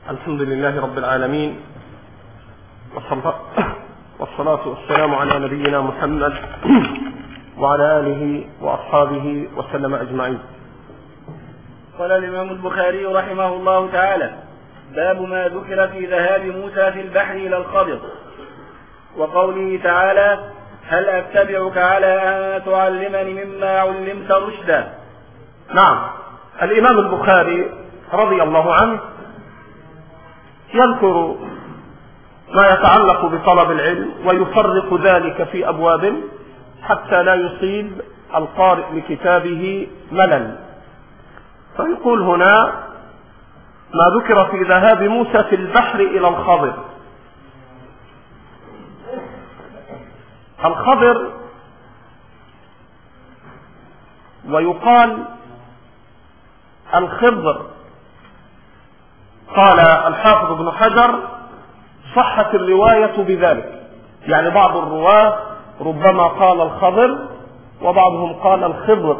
الحمد لله رب العالمين، والصلاة والسلام على نبينا محمد وعلى آله وأصحابه وسلم أجمعين. قال الإمام البخاري رحمه الله تعالى: باب ما ذكر في ذهاب موسى في البحر إلى الخضر، وقوله تعالى: هل أتبعك على أن تعلمني مما علمت رشدا. نعم، الإمام البخاري رضي الله عنه يذكر ما يتعلق بطلب العلم ويفرق ذلك في أبواب حتى لا يصيب القارئ لكتابه ملل. فيقول هنا: ما ذكر في ذهاب موسى في البحر إلى الخضر. الخضر ويقال الخضر. قال الحافظ ابن حجر: صحت الرواية بذلك، يعني بعض الرواة ربما قال الخضر وبعضهم قال الخضر.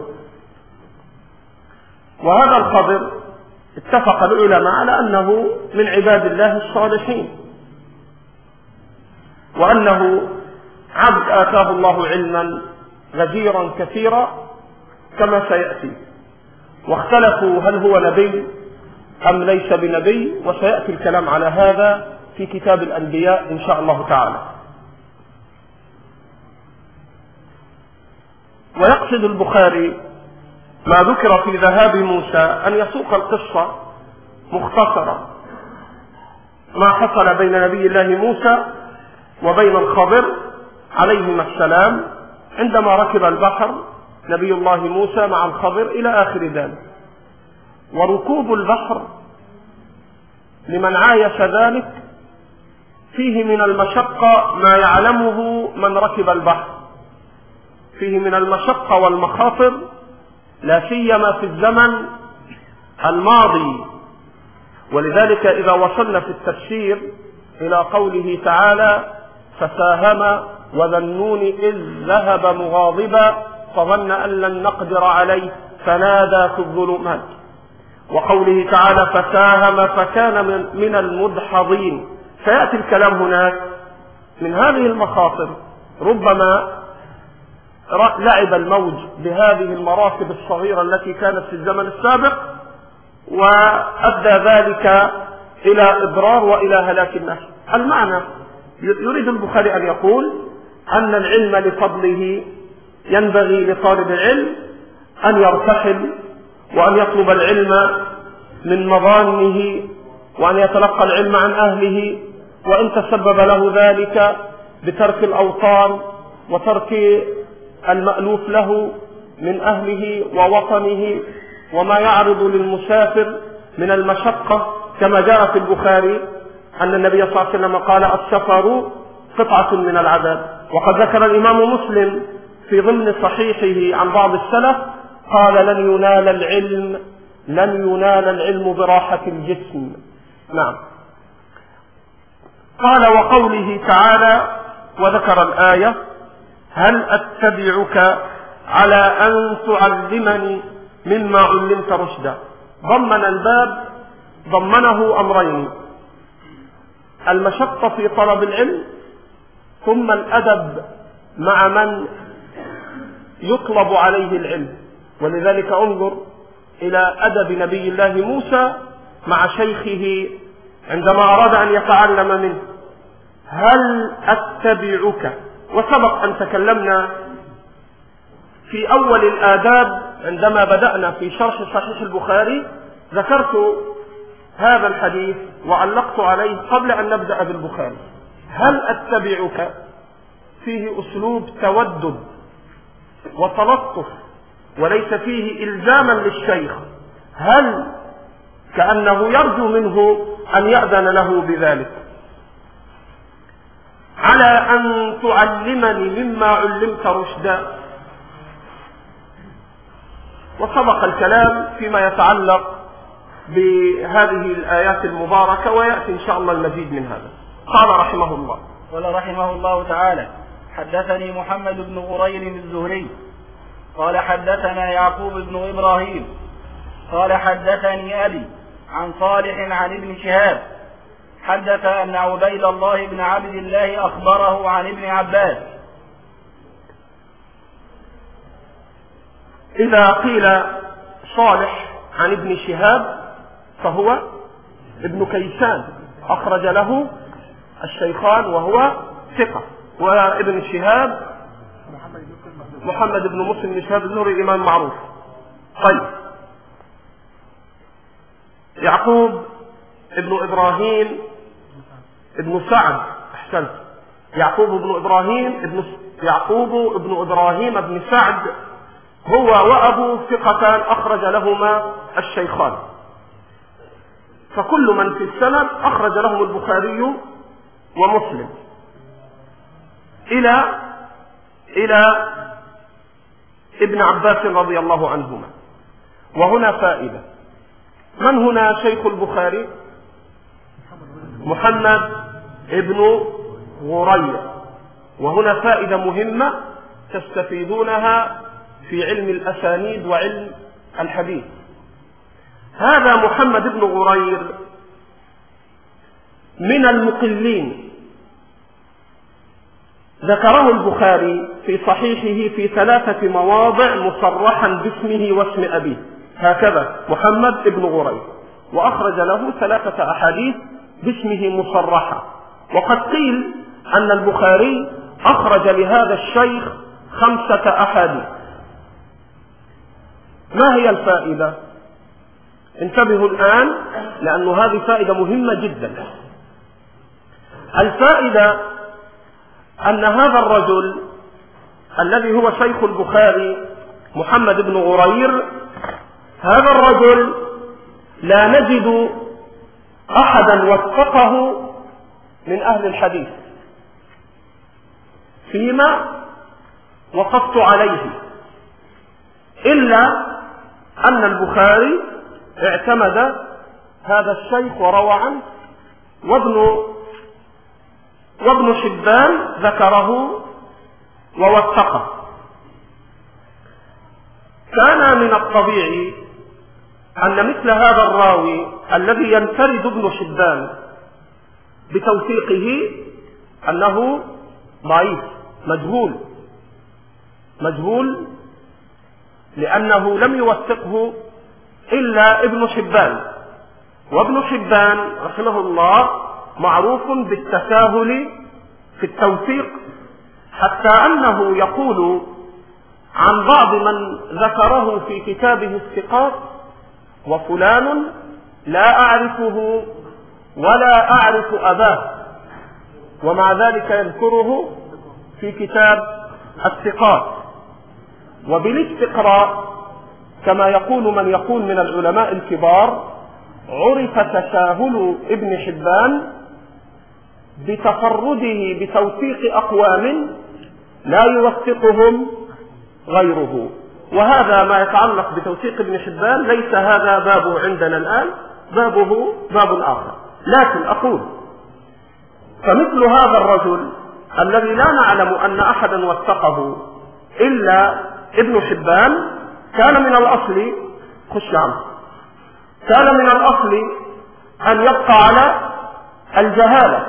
وهذا الخضر اتفق العلماء على أنه من عباد الله الصالحين، وأنه عبد آتاه الله علما غزيرا كثيرا كما سيأتي، واختلفوا هل هو نبي أم ليس بنبي، وسيأتي الكلام على هذا في كتاب الأنبياء إن شاء الله تعالى. ويقصد البخاري ما ذكر في ذهاب موسى أن يسوق القصة مختصرة، ما حصل بين نبي الله موسى وبين الخضر عليهما السلام عندما ركب البحر نبي الله موسى مع الخضر إلى آخر ذلك. وركوب البحر لمن عايش ذلك فيه من المشقة ما يعلمه من ركب البحر، فيه من المشقة والمخاطر، لا سيما في الزمن الماضي. ولذلك إذا وصلنا في التفسير إلى قوله تعالى: فساهم وذنون إذ ذهب مغاضبا فظن أن لن نقدر عليه فنادى في الظلمات، وقوله تعالى: فساهم فكان من المدحضين. سيأتي الكلام هناك من هذه المخاطر. ربما لعب الموج بهذه المراكب الصغيرة التي كانت في الزمن السابق، وأدى ذلك إلى إضرار وإلى هلاك الناس. المعنى يريد البخاري أن يقول أن العلم لفضله ينبغي لطالب العلم أن يرتحل وأن يطلب العلم من مظانه، وأن يتلقى العلم عن أهله، وإن تسبب له ذلك بترك الأوطان وترك المألوف له من أهله ووطنه وما يعرض للمسافر من المشقة، كما جاء في البخاري أن النبي صلى الله عليه وسلم قال: السفر قطعة من العذاب. وقد ذكر الإمام مسلم في ضمن صحيحه عن بعض السلف قال: لن ينال العلم براحة الجسم. نعم. قال: وقوله تعالى، وذكر الآية: هل أتبعك على أن تعلمني مما علمت رشدا. ضمن الباب ضمنه أمرين: المشقة في طلب العلم، ثم الأدب مع من يطلب عليه العلم. ولذلك انظر إلى أدب نبي الله موسى مع شيخه عندما أراد أن يتعلم منه: هل أتبعك. وسبق أن تكلمنا في أول الآداب عندما بدأنا في شرح صحيح البخاري، ذكرت هذا الحديث وعلقت عليه قبل أن نبدأ بالبخاري. هل أتبعك فيه أسلوب تودد وتلطف، وليس فيه إلزاما للشيخ، هل كأنه يرجو منه أن يأذن له بذلك. على أن تعلمني مما علمت رشدا. وسبق الكلام فيما يتعلق بهذه الآيات المباركة، ويأتي إن شاء الله المزيد من هذا. قال رحمه الله: قال رحمه الله تعالى: حدثني محمد بن غرير الزهري قال حدثنا يعقوب بن إبراهيم قال حدثني أبي عن صالح عن ابن شهاب حدث أن عبيد الله بن عبد الله أخبره عن ابن عباس. إذا قيل صالح عن ابن شهاب فهو ابن كيسان، أخرج له الشيخان وهو ثقة. وابن شهاب محمد بن مسلم بن شهاب الزهري إمام معروف. طيب، يعقوب ابن إبراهيم ابن سعد، أحسنت، يعقوب ابن إبراهيم ابن سعد هو وأبو ثقتان أخرج لهما الشيخان، فكل من في السند أخرج لهم البخاري ومسلم إلى ابن عباس رضي الله عنهما. وهنا فائدة، من هنا شيخ البخاري؟ محمد ابن غرير. وهنا فائدة مهمة تستفيدونها في علم الأسانيد وعلم الحديث. هذا محمد بن غرير من المقلين، ذكره البخاري في صحيحه في 3 مواضع مصرحا باسمه واسم أبيه، هكذا محمد بن غرير، وأخرج له 3 أحاديث باسمه مصرحة. وقد قيل أن البخاري أخرج لهذا الشيخ 5 أحاديث. ما هي الفائدة؟ انتبهوا الآن، لأن هذه فائدة مهمة جدا. الفائدة أن هذا الرجل الذي هو شيخ البخاري محمد بن غرير، هذا الرجل لا نجد أحدا وثقه من أهل الحديث فيما وقفت عليه، إلا أن البخاري اعتمد هذا الشيخ وروى عنه، وابن حبان ذكره ووثقه. كان من الطبيعي أن مثل هذا الراوي الذي ينفرد ابن حبان بتوثيقه أنه ضعيف مجهول، لأنه لم يوثقه إلا ابن حبان، وابن حبان رحمه الله معروف بالتساهل في التوثيق، حتى أنه يقول عن بعض من ذكره في كتابه الثقات: وفلان لا أعرفه ولا أعرف أباه، ومع ذلك يذكره في كتاب الثقات. وبالاستقراء كما يقول من يقول من العلماء الكبار، عرف تساهل ابن حبان بتفرده بتوثيق أقوام لا يوثقهم غيره. وهذا ما يتعلق بتوثيق ابن حبان ليس هذا بابه عندنا الآن، بابه باب آخر. لكن أقول فمثل هذا الرجل الذي لا نعلم أن أحدا وثقه إلا ابن حبان، كان من الأصل كان من الأصل أن يبقى على الجهالة.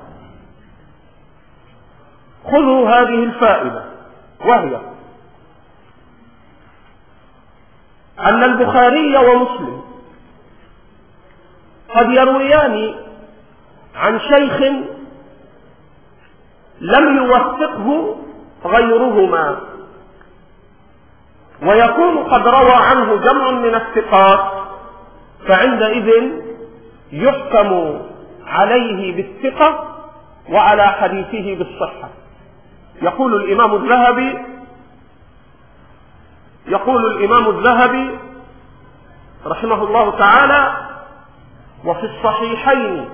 خذوا هذه الفائدة، وهي أن البخاري ومسلم قد يرويان عن شيخ لم يوثقه غيرهما، ويكون قد روى عنه جمع من الثقات، فعندئذ يحكم عليه بالثقة وعلى حديثه بالصحة. يقول الإمام الذهبي رحمه الله تعالى: وفي الصحيحين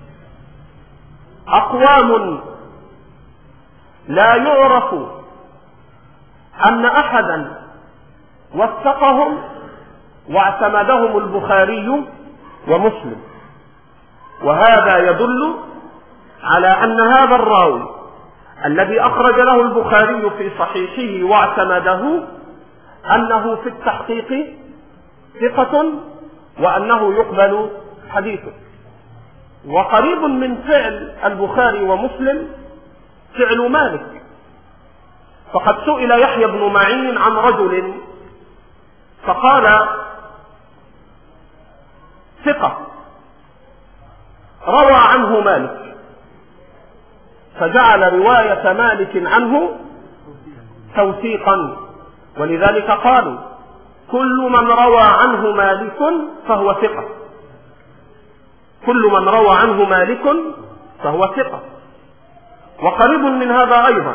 أقوام لا يعرف أن أحدا وثقهم واعتمدهم البخاري ومسلم، وهذا يدل على أن هذا الراوي الذي أخرج له البخاري في صحيحه واعتمده أنه في التحقيق ثقة، وأنه يقبل حديثه. وقريب من فعل البخاري ومسلم فعل مالك، فقد سئل يحيى بن معين عن رجل فقال ثقة روى عنه مالك، فجعل رواية مالك عنه توثيقا، ولذلك قالوا كل من روى عنه مالك فهو ثقة، كل من روى عنه مالك فهو ثقة. وقريب من هذا أيضا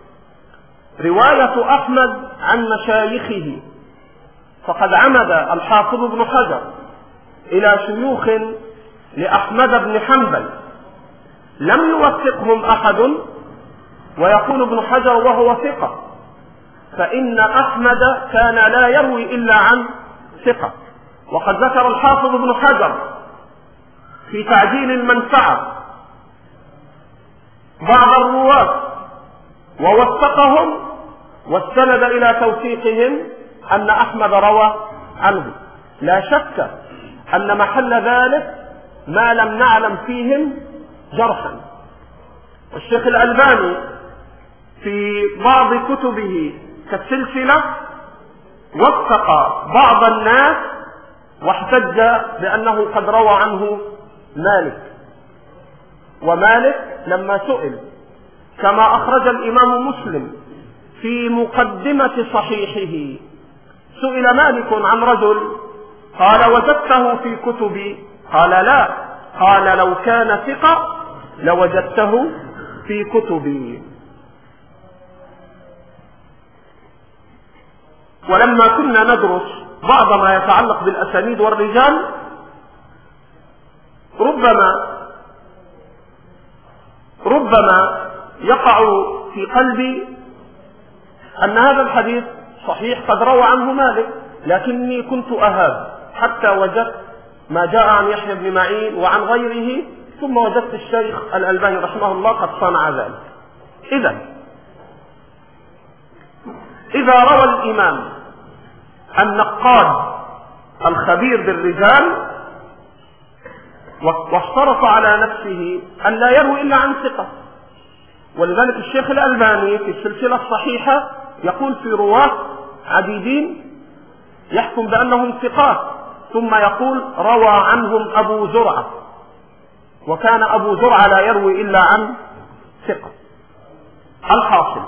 رواية أحمد عن مشايخه، فقد عمد الحافظ ابن حجر إلى شيوخ لأحمد بن حنبل لم يوثقهم أحد، ويقول ابن حجر وهو ثقة، فإن أحمد كان لا يروي إلا عن ثقة. وقد ذكر الحافظ ابن حجر في تعديل المنفعة بعض الرواة ووثقهم واستند إلى توثيقهم أن أحمد روى عنه. لا شك أن محل ذلك ما لم نعلم فيهم جرحا. والشيخ الألباني في بعض كتبه كالسلسلة وثق بعض الناس واحتج بأنه قد روى عنه مالك. ومالك لما سئل كما أخرج الإمام مسلم في مقدمة صحيحه، سئل مالك عن رجل قال وجدته في كتبي، قال لا، قال لو كان ثقة لوجدته في كتبي. ولما كنا ندرس بعض ما يتعلق بالأسانيد والرجال ربما يقع في قلبي أن هذا الحديث صحيح قد روى عنه مالك، لكني كنت أهاب حتى وجدت ما جاء عن يحيى بن معين وعن غيره، ثم وجدت الشيخ الألباني رحمه الله قد صنع ذلك. إذا روى الإمام النقاد الخبير بالرجال واشترط على نفسه أن لا يروي إلا عن ثقة، ولذلك الشيخ الألباني في السلسلة الصحيحة يقول في رواة عديدين يحكم بأنهم ثقات، ثم يقول روى عنهم أبو زرعة، وكان أبو زرعة لا يروي إلا عن ثقة. الحاصل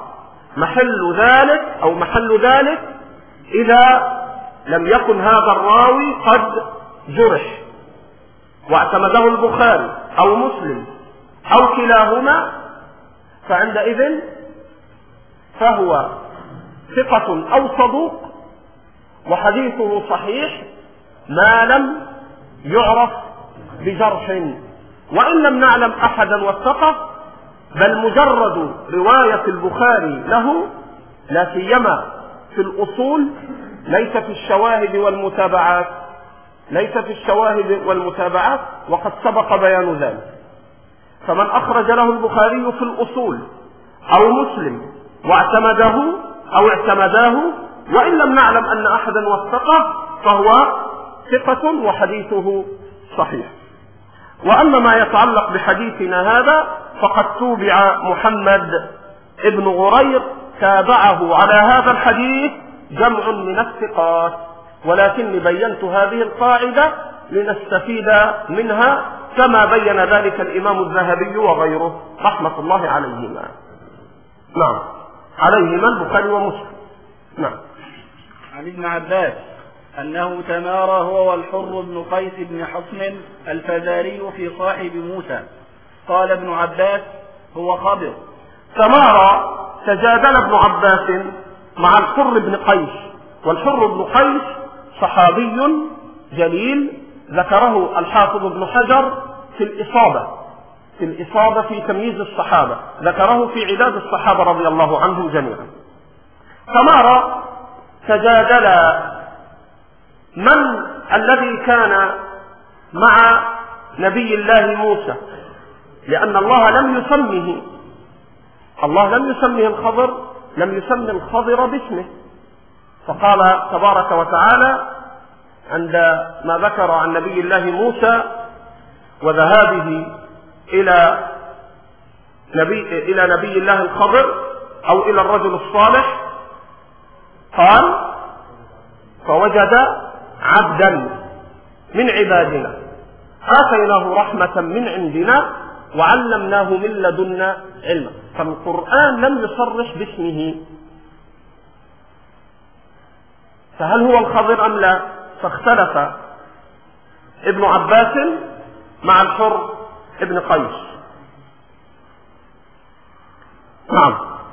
محل ذلك إذا لم يكن هذا الراوي قد جرح واعتمده البخاري أو مسلم أو كلاهما، فعندئذ فهو ثقة أو صدوق وحديثه صحيح ما لم يعرف بجرح. وإن لم نعلم أحدا وثقه، بل مجرد رواية البخاري له لا سيما في الأصول ليس في الشواهد والمتابعات، وقد سبق بيان ذلك. فمن أخرج له البخاري في الأصول أو مسلم واعتمده أو اعتمداه وإن لم نعلم أن أحدا وثقه فهو ثقة وحديثه صحيح. وأما ما يتعلق بحديثنا هذا فقد توبع محمد ابن غرير، تابعه على هذا الحديث جمع من الثقات، ولكني بينت هذه القاعدة لنستفيد منها كما بين ذلك الإمام الذهبي وغيره رحمة الله عليهما. نعم، عليهما البخاري ومسلم. نعم. عن ابن عباس أنه تمارى هو والحر بن قيس بن حصن الفزاري في صاحب موسى. قال ابن عباس هو خبر. تمارى تجادل ابن عباس مع الحر بن قيس، والحر بن قيس صحابي جليل ذكره الحافظ ابن حجر في الإصابة في تمييز الصحابة، ذكره في عداد الصحابة رضي الله عنهم جميعا. تمارى تجادل من الذي كان مع نبي الله موسى، لأن الله لم يسمه الخضر، لم يسمي الخضر باسمه، فقال تبارك وتعالى عندما ذكر عن نبي الله موسى وذهابه إلى نبي الله الخضر أو إلى الرجل الصالح، قال فوجد عبدا من عبادنا آتيناه رحمة من عندنا وعلمناه من لدنا علما. فالقرآن لم يصرح باسمه، فهل هو الخضر أم لا؟ فاختلف ابن عباس مع الحر ابن قيس. نعم.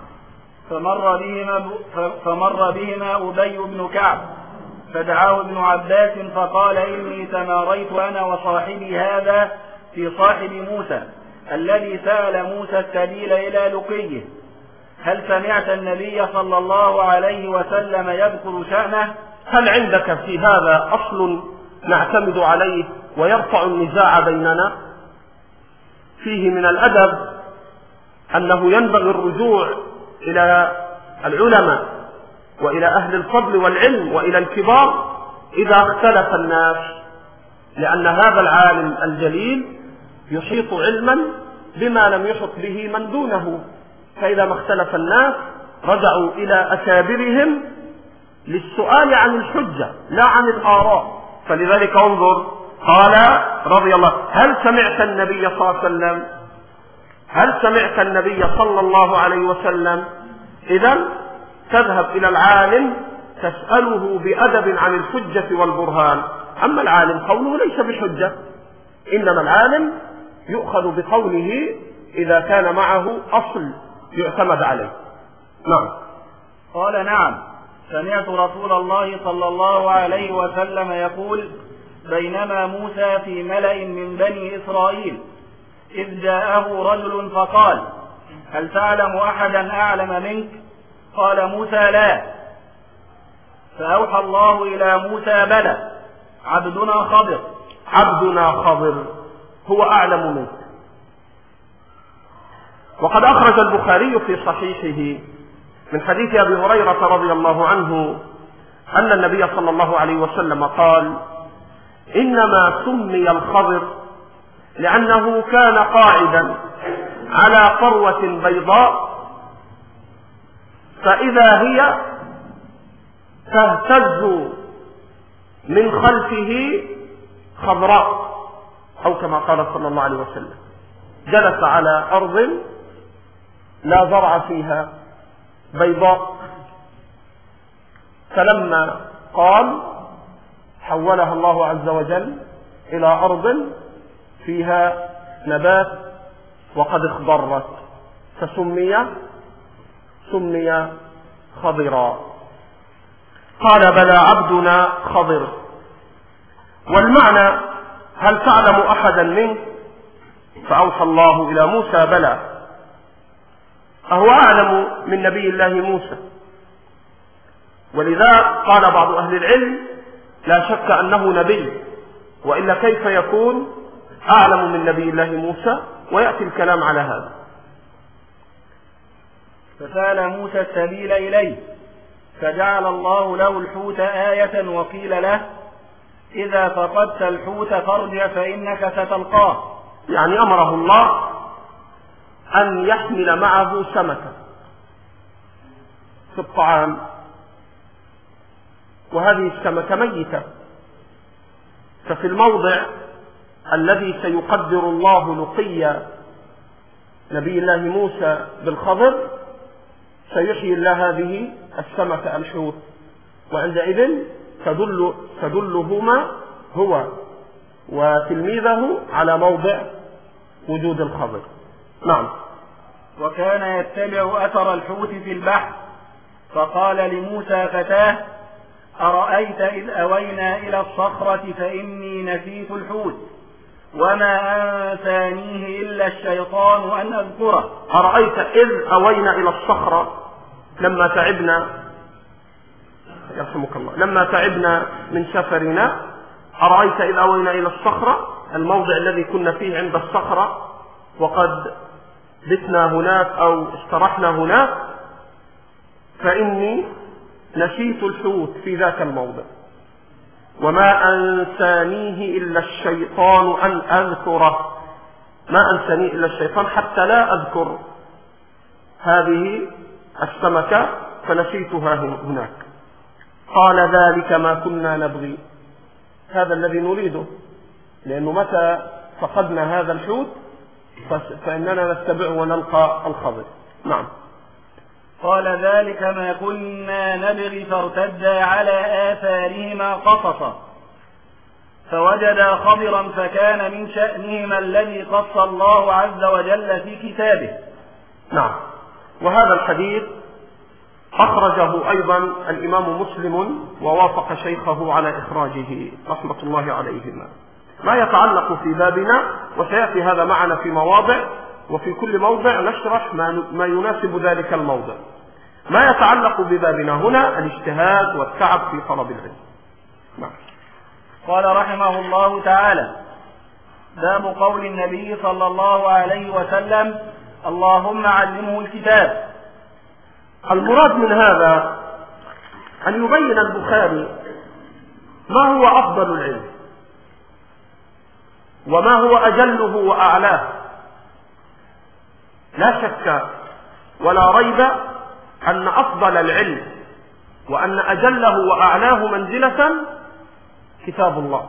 فمر بهما أبي بن كعب فدعاه ابن عباس فقال إني تماريت أنا وصاحبي هذا في صاحب موسى الذي سأل موسى السبيل إلى لقيه، هل سمعت النبي صلى الله عليه وسلم يذكر شأنه؟ هل عندك في هذا أصل نعتمد عليه ويرفع النزاع بيننا؟ فيه من الأدب أنه ينبغي الرجوع إلى العلماء وإلى أهل الفضل والعلم وإلى الكبار إذا اختلف الناس، لأن هذا العالم الجليل يحيط علما بما لم يحط به من دونه، فإذا ما اختلف الناس رجعوا إلى أكابرهم للسؤال عن الحجة لا عن الآراء. فلذلك انظر، قال رضي الله هل سمعت النبي صلى الله عليه وسلم، هل سمعت النبي صلى الله عليه وسلم؟ إذن تذهب إلى العالم تسأله بأدب عن الحجة والبرهان. أما العالم قوله ليس بحجة، إنما العالم يؤخذ بقوله إذا كان معه أصل يعتمد عليه. نعم. قال نعم، سمعت رسول الله صلى الله عليه وسلم يقول بينما موسى في ملأ من بني إسرائيل إذ جاءه رجل فقال هل تعلم أحدا أعلم منك؟ قال موسى لا. فأوحى الله إلى موسى بلى عبدنا خضر. عبدنا خضر هو أعلم منك. وقد أخرج البخاري في صحيحه من حديث أبي هريرة رضي الله عنه أن النبي صلى الله عليه وسلم قال إنما سمي الخضر لأنه كان قاعدا على فروة بيضاء فإذا هي تهتز من خلفه خضراء، أو كما قال صلى الله عليه وسلم جلس على أرض لا زرع فيها بيضاء، فلما قال حولها الله عز وجل إلى أرض فيها نبات وقد اخضرت فسمي خضرا. قال بلى عبدنا خضر. والمعنى هل تعلم أحدا منه؟ فأوحى الله إلى موسى بلى، أهو أعلم من نبي الله موسى. ولذا قال بعض أهل العلم لا شك أنه نبي، وإلا كيف يكون أعلم من نبي الله موسى؟ ويأتي الكلام على هذا. فسأل موسى السبيل إليه فجعل الله له الحوت آية وقيل له إذا فقدت الحوت فارجع فإنك ستلقاه. يعني أمره الله أن يحمل معه سمكة في الطعام، وهذه السمكة ميتة، ففي الموضع الذي سيقدر الله لقي نبي الله موسى بالخضر سيحيي الله هذه السمكة الحوت، وعندئذ تدلهما هو وتلميذه على موضع وجود الخضر. نعم. وكان يتبع أثر الحوت في البحر فقال لموسى فتاه أرأيت إذ أوينا إلى الصخرة فإني نسيت الحوت وما أنسانيه إلا الشيطان أن أذكره. أرأيت إذ أوينا إلى الصخرة لما تعبنا، يرحمك الله، لما تعبنا من سفرنا. أرأيت إذ أوينا إلى الصخرة، الموضع الذي كنا فيه عند الصخرة وقد بتنا هناك أو استرحنا هناك، فإني نسيت الحوت في ذاك الموضع. وما أنسانيه إلا الشيطان أن أذكره، ما أنسانيه إلا الشيطان حتى لا أذكر هذه السمكة فنسيتها هناك. قال ذلك ما كنا نبغي، هذا الذي نريده، لأنه متى فقدنا هذا الحوت فإننا نتبعه ونلقى الخضر. نعم. قال ذلك ما كنا نبغي فارتدا على آثارهما قصصا فوجدا خضرا فكان من شأنهما الذي قص الله عز وجل في كتابه. نعم. وهذا الحديث أخرجه أيضا الإمام مسلم ووافق شيخه على إخراجه رحمة الله عليهما. ما يتعلق في بابنا وسيأتي هذا معنا في مواضع، وفي كل موضع نشرح ما يناسب ذلك الموضع. ما يتعلق ببابنا هنا الاجتهاد والتعب في طلب العلم. نعم. قال رحمه الله تعالى: باب قول النبي صلى الله عليه وسلم: اللهم علمه الكتاب. المراد من هذا أن يبين البخاري ما هو أفضل العلم وما هو أجله وأعلاه. لا شك ولا ريب أن أفضل العلم وأن أجله وأعلاه منزلة كتاب الله.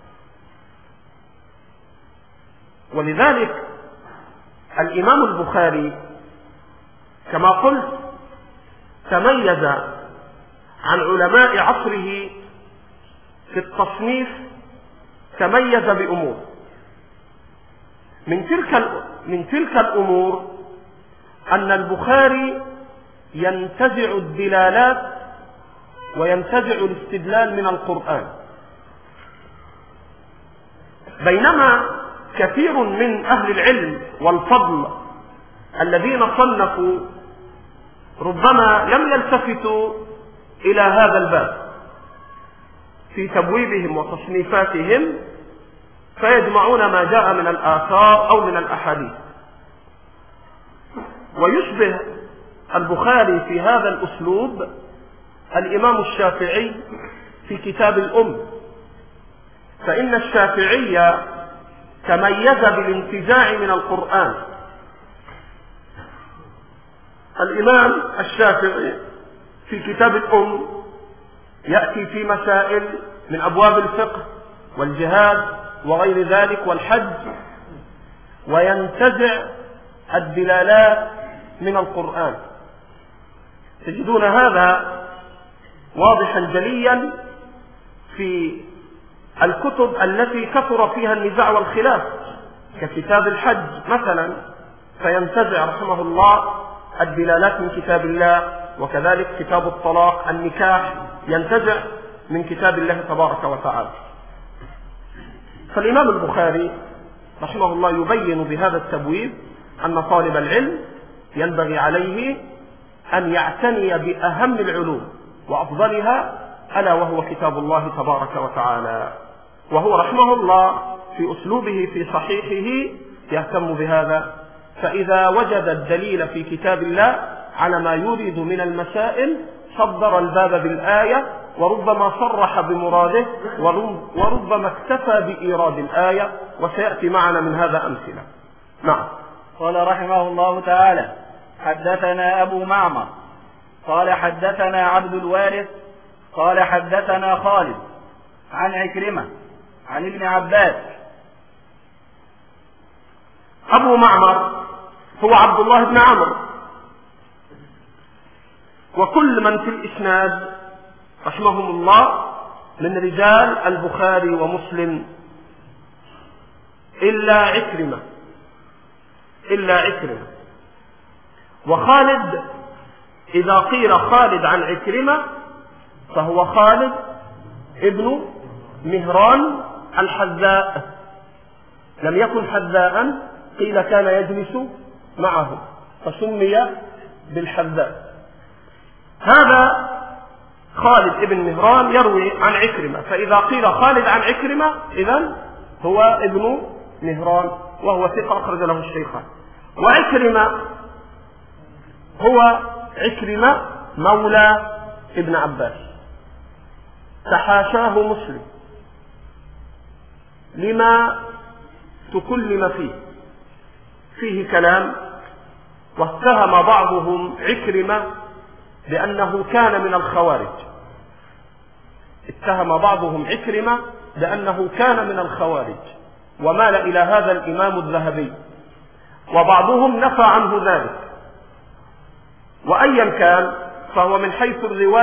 ولذلك الإمام البخاري كما قلت تميز عن علماء عصره في التصنيف، تميز بأمور. من تلك الأمور أن البخاري ينتزع الدلالات وينتزع الاستدلال من القرآن، بينما كثير من أهل العلم والفضل الذين صنفوا ربما لم يلتفتوا إلى هذا الباب في تبويبهم وتصنيفاتهم، فيجمعون ما جاء من الآثار أو من الأحاديث. ويشبه البخاري في هذا الأسلوب الإمام الشافعي في كتاب الأم، فإن الشافعي تميز بالانتزاع من القرآن. الإمام الشافعي في كتاب الأم يأتي في مسائل من أبواب الفقه والجهاد وغير ذلك والحج، وينتزع الدلالات من القرآن. تجدون هذا واضحا جليا في الكتب التي كثر فيها النزاع والخلاف ككتاب الحج مثلا، فينتزع رحمه الله الدلالات من كتاب الله، وكذلك كتاب الطلاق النكاح ينتزع من كتاب الله تبارك وتعالى. فالإمام البخاري رحمه الله يبين بهذا التبويب أن طالب العلم ينبغي عليه أن يعتني بأهم العلوم وأفضلها ألا وهو كتاب الله تبارك وتعالى. وهو رحمه الله في أسلوبه في صحيحه يهتم بهذا، فإذا وجد الدليل في كتاب الله على ما يريد من المسائل صدر الباب بالآية، وربما صرح بمراده وربما اكتفى بإيراد الآية، وسيأتي معنا من هذا أمثلة. نعم. قال رحمه الله تعالى: حدثنا أبو معمر قال حدثنا عبد الوارث قال حدثنا خالد عن عكرمة عن ابن عباس. أبو معمر هو عبد الله بن عمرو، وكل من في الإسناد رحمهم الله من رجال البخاري ومسلم إلا عكرمة. وخالد إذا قيل خالد عن عكرمة فهو خالد ابن مهران الحذاء، لم يكن حذاء، قيل كان يجلس معه فسمي بالحذاء. هذا خالد ابن مهران يروي عن عكرمة، فإذا قيل خالد عن عكرمة إذن هو ابن مهران، وهو ثقة أخرج له الشيخان. وعكرمة هو عكرمة مولى ابن عباس، تحاشاه مسلم لما تكلم فيه كلام، واتهم بعضهم عكرمة بأنه كان من الخوارج. اتهم بعضهم عكرمة بأنه كان من الخوارج، ومال إلى هذا الإمام الذهبي، وبعضهم نفى عنه ذلك. وأيا كان فهو من حيث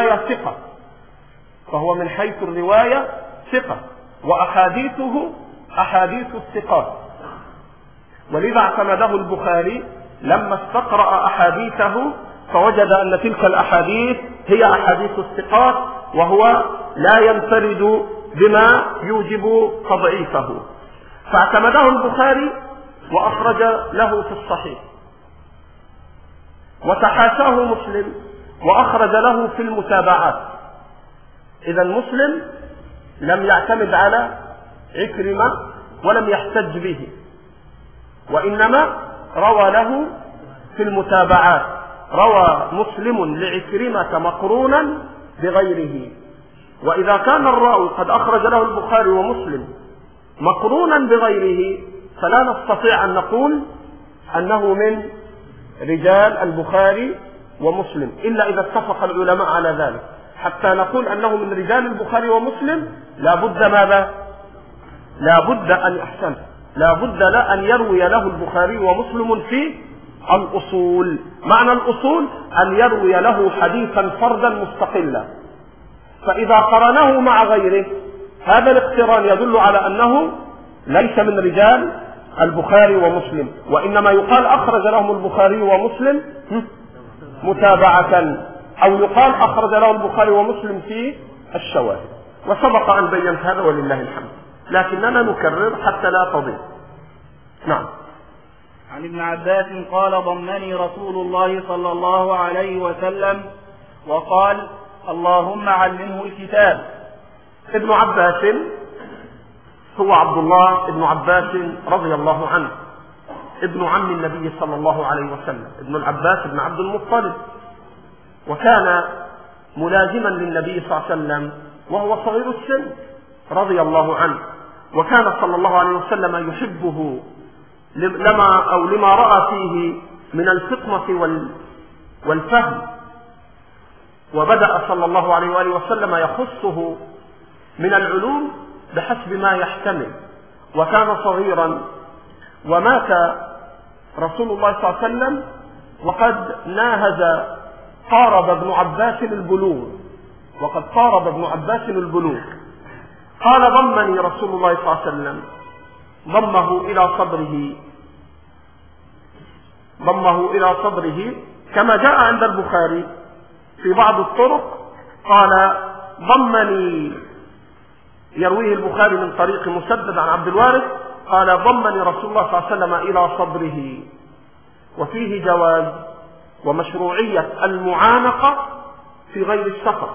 الرواية ثقة، وأحاديثه أحاديث الثقات، ولذا اعتمده البخاري لما استقرأ أحاديثه فوجد أن تلك الأحاديث هي أحاديث الثقات، وهو لا ينفرد بما يوجب تضعيفه، فاعتمده البخاري وأخرج له في الصحيح. وتحاشاه مسلم وأخرج له في المتابعات. إذا مسلم لم يعتمد على عكرمة ولم يحتج به، وإنما روى له في المتابعات. روى مسلم لعكرمة مقرونا بغيره. وإذا كان الراوي قد أخرج له البخاري ومسلم مقرونا بغيره فلا نستطيع أن نقول أنه من رجال البخاري ومسلم إلا إذا اتفق العلماء على ذلك. حتى نقول أنه من رجال البخاري ومسلم لابد ماذا؟ لابد أن يروي له البخاري ومسلم في الأصول. معنى الأصول أن يروي له حديثا فردا مستقلا، فإذا قرنه مع غيره هذا الاقتران يدل على أنه ليس من رجال البخاري ومسلم، وإنما يقال أخرج لهم البخاري ومسلم متابعة، أو يقال أخرج له البخاري ومسلم في الشواهد. وسبق أن بينت هذا ولله الحمد، لكننا نكرر حتى لا تضيع. نعم. عن ابن عباس قال: ضمني رسول الله صلى الله عليه وسلم وقال: اللهم علمه الكتاب. ابن عباس هو عبد الله ابن عباس رضي الله عنه، ابن عم النبي صلى الله عليه وسلم، ابن العباس بن عبد المطلب، وكان ملازما للنبي صلى الله عليه وسلم وهو صغير السن رضي الله عنه، وكان صلى الله عليه وسلم يحبه لما رأى فيه من الفطنة والفهم، وبدأ صلى الله عليه وآله وسلم يخصه من العلوم بحسب ما يحتمل. وكان صغيرا، ومات رسول الله صلى الله عليه وسلم وقد قارب ابن عباس البلوغ. قال: ضمني رسول الله صلى الله عليه وسلم، ضمه إلى صدره كما جاء عند البخاري في بعض الطرق. قال: ضمني، يرويه البخاري من طريق مسدد عن عبد الوارث، قال: ضمني رسول الله صلى الله عليه وسلم إلى صدره. وفيه جواز ومشروعية المعانقة في غير السفر،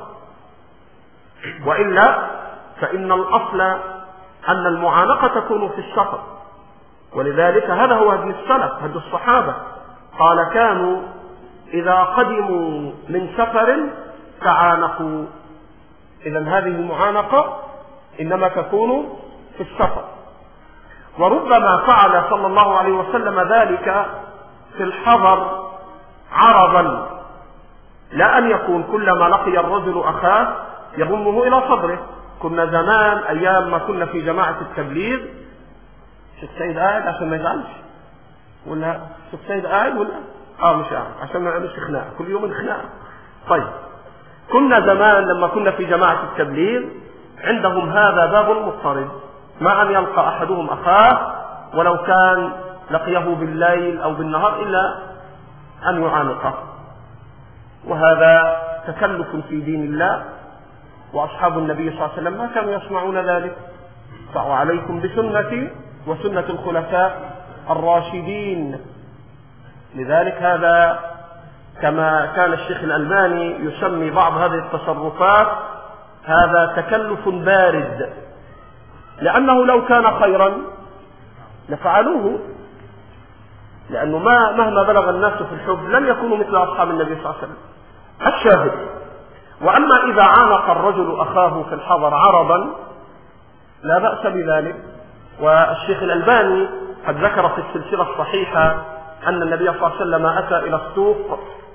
وإلا فإن الأصل أن المعانقة تكون في السفر، ولذلك هذا هو هدي السلف، هدي الصحابة. قال: كانوا إذا قدموا من سفر تعانقوا. إذن هذه المعانقة إنما تكون في السفر. وربما فعل صلى الله عليه وسلم ذلك في الحضر عرضا، لا أن يكون كلما لقي الرجل أخاه يضمه إلى صدره. كنا زمان أيام ما كنا في جماعة التبليغ، شيخ سيد قاعد عشان ما يزعلش، ولا شيخ سيد قاعد ولا مش قاعد عشان ما يعملش خناقة كل يوم خناقة. طيب، كنا زمان لما كنا في جماعة التبليغ عندهم هذا باب مضطرد، ما أن يلقى أحدهم أخاه ولو كان لقيه بالليل أو بالنهار إلا أن يعانقه، وهذا تكلف في دين الله. وأصحاب النبي صلى الله عليه وسلم ما كانوا يصنعون ذلك. فعليكم بسنتي وسنة الخلفاء الراشدين. لذلك هذا كما كان الشيخ الألباني يسمي بعض هذه التصرفات هذا تكلف بارد، لأنه لو كان خيرا لفعلوه، لأنه مهما بلغ الناس في الحب لن يكونوا مثل أصحاب النبي صلى الله عليه وسلم. الشاهد: وأما إذا عانق الرجل أخاه في الحضر عرضا لا بأس بذلك. والشيخ الألباني قد ذكر في السلسلة الصحيحة أن النبي صلى الله عليه وسلم أتى إلى السوق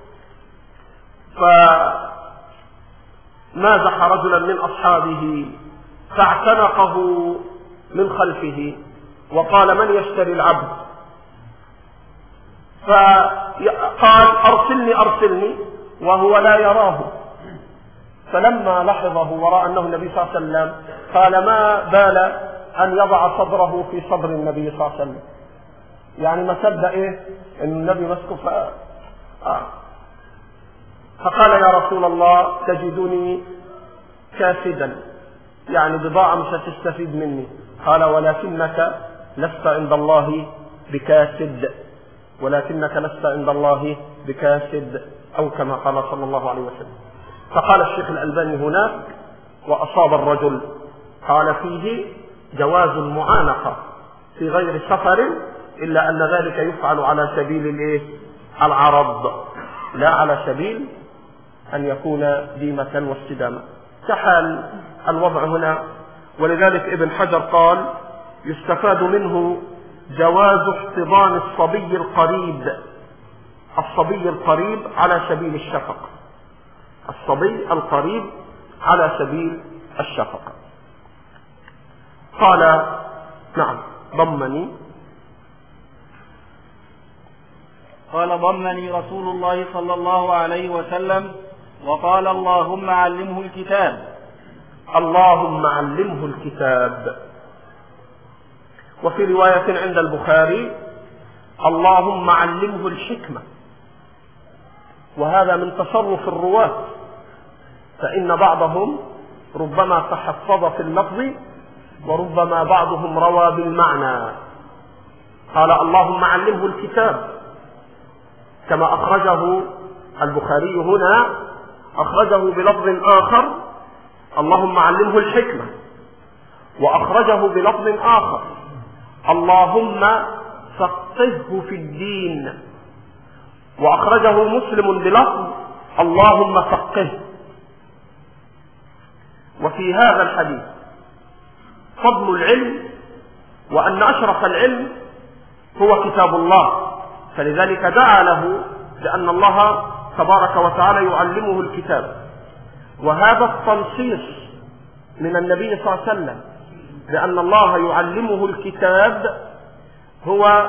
فمازح رجلا من أصحابه فاعتنقه من خلفه وقال: من يشتري العبد؟ فقال: أرسلني، وهو لا يراه. فلما لحظه ورأى أنه النبي صلى الله عليه وسلم قال: ما بال أن يضع صدره في صدر النبي صلى الله عليه وسلم، يعني ما صدق إيه أن النبي مسكه. فقال: يا رسول الله تجدني كاسدا، يعني بضاعة مش هتستفيد مني. قال: ولكنك لست عند الله بكاسد، أو كما قال صلى الله عليه وسلم. فقال الشيخ الألباني هناك وأصاب الرجل، قال: فيه جواز المعانقة في غير سفر، إلا أن ذلك يفعل على سبيل العرض، لا على سبيل أن يكون ديمة واستدامة كحال الوضع هنا. ولذلك ابن حجر قال: يستفاد منه جواز احتضان الصبي القريب على سبيل الشفقة. الصبي القريب على سبيل الشفقة. قال: نعم ضمني. قال: ضمني رسول الله صلى الله عليه وسلم وقال: اللهم علمه الكتاب. اللهم علمه الكتاب. وفي رواية عند البخاري: اللهم علمه الحكمة. وهذا من تصرف الرواة، فإن بعضهم ربما تحفظ في اللفظ وربما بعضهم روى بالمعنى. قال: اللهم علمه الكتاب، كما أخرجه البخاري هنا، أخرجه بلفظ آخر: اللهم علمه الحكمة، وأخرجه بلفظ آخر: اللهم فقهه في الدين، وأخرجه مسلم بلفظ: اللهم فقهه. وفي هذا الحديث فضل العلم، وأن أشرف العلم هو كتاب الله، فلذلك دعا له لأن الله تبارك وتعالى يعلمه الكتاب. وهذا التنصيص من النبي صلى الله عليه وسلم لأن الله يعلمه الكتاب هو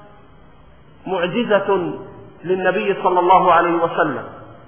معجزة للنبي صلى الله عليه وسلم،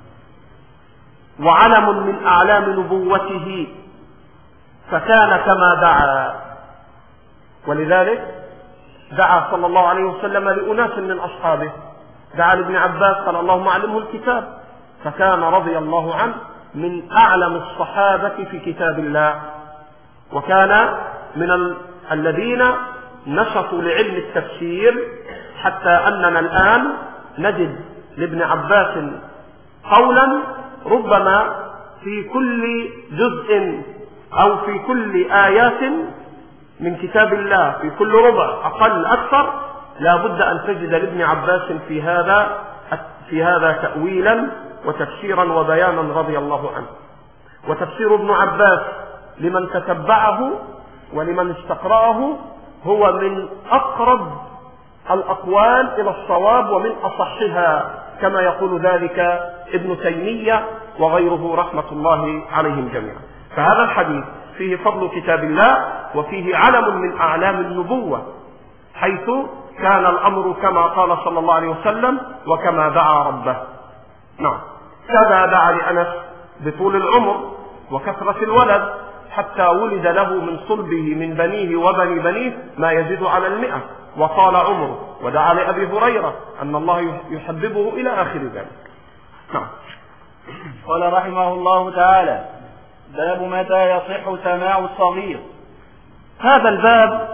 وعلم من أعلام نبوته، فكان كما دعا. ولذلك دعا صلى الله عليه وسلم لأناس من أصحابه، دعا لابن عباس قال: اللهم علمه الكتاب، فكان رضي الله عنه من أعلم الصحابة في كتاب الله، وكان من الذين نشطوا لعلم التفسير، حتى أننا الآن نجد لابن عباس قولا ربما في كل جزء أو في كل آيات من كتاب الله، في كل ربع أقل أكثر، لا بد أن تجد لابن عباس في هذا تأويلا وتفسيرا وبيانا رضي الله عنه. وتفسير ابن عباس لمن تتبعه ولمن استقرأه هو من أقرب الأقوال إلى الصواب ومن أصحها، كما يقول ذلك ابن تيمية وغيره رحمة الله عليهم جميعا. فهذا الحديث فيه فضل كتاب الله، وفيه علم من أعلام النبوة، حيث كان الأمر كما قال صلى الله عليه وسلم وكما دعا ربه. نعم، كذا دعا لأنس بطول العمر وكثرة الولد، حتى ولد له من صلبه من بنيه وبني بنيه ما يزيد على 100، وطال عمره. ودعا لأبي هريرة أن الله يحببه إلى آخر ذلك. نعم. قال رحمه الله تعالى: باب متى يصح سماع الصغير. هذا الباب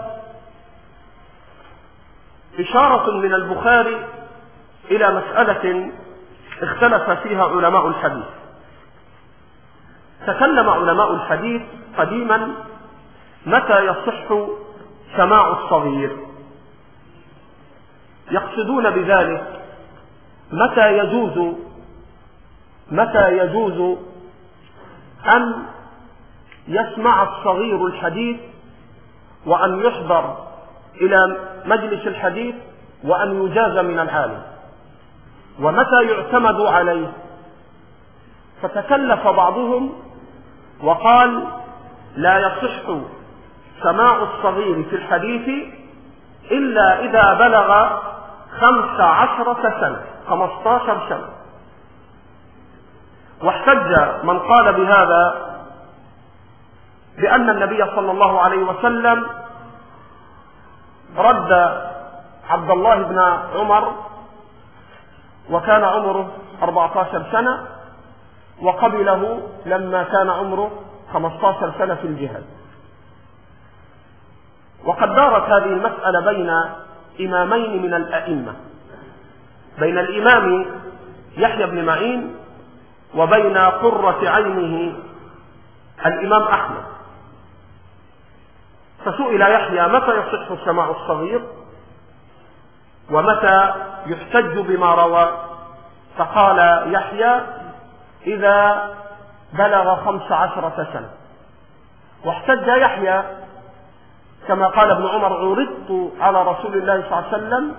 إشارة من البخاري إلى مسألة اختلف فيها علماء الحديث. تكلم علماء الحديث قديما متى يصح سماع الصغير، يقصدون بذلك متى يجوز أن يسمع الصغير الحديث وأن يحضر إلى مجلس الحديث وأن يجاز من العالم، ومتى يعتمد عليه؟ فتكلف بعضهم وقال لا يصح سماع الصغير في الحديث إلا إذا بلغ 15 سنة. واحتج من قال بهذا بأن النبي صلى الله عليه وسلم رد عبد الله بن عمر وكان عمره 14 سنة وقبله لما كان عمره 15 سنة في الجهاد. وقد دارت هذه المسألة بين إمامين من الأئمة، بين الإمام يحيى بن معين وبين قرة عينه الإمام أحمد. فسئل يحيى متى يصح سماع الصغير ومتى يحتج بما روى؟ فقال يحيى إذا بلغ 15 سنة. واحتج يحيى كما قال ابن عمر عرضت على رسول الله صلى الله عليه وسلم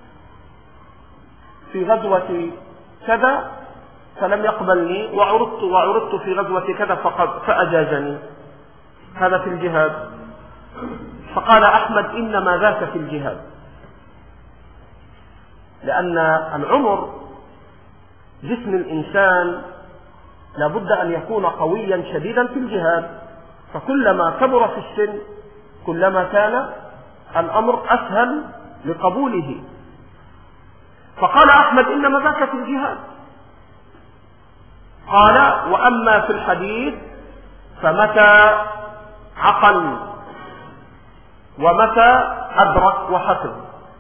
في غزوة كذا فلم يقبلني، وعرضت في غزوة كذا فأجازني. هذا في الجهاد. فقال أحمد إنما ذاك في الجهاد، لأن العمر جسم الإنسان لابد أن يكون قويا شديدا في الجهاد، فكلما كبر في السن كلما كان الأمر أسهل لقبوله. فقال أحمد إنما ذاك في الجهاد. قال وأما في الحديث فمتى عقل ومتى أدرك وحفظ.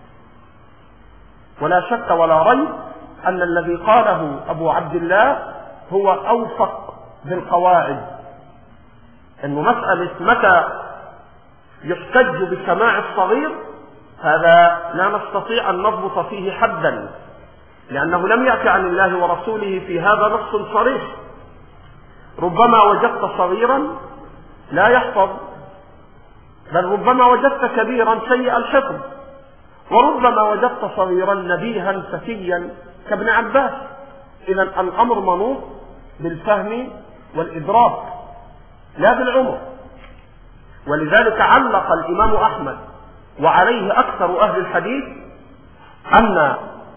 ولا شك ولا ريب أن الذي قاله أبو عبد الله هو أوفق بالقواعد، أنه مسألة متى يحتج بسماع الصغير هذا لا نستطيع أن نضبط فيه حدا، لأنه لم يأتي عن الله ورسوله في هذا نص صريح. ربما وجدت صغيرا لا يحفظ، بل ربما وجدت كبيرا سيء الحفظ، وربما وجدت صغيرا نبيها فتيا كابن عباس. إذن الأمر منوط بالفهم والإدراك لا بالعمر. ولذلك علق الإمام أحمد وعليه أكثر أهل الحديث أن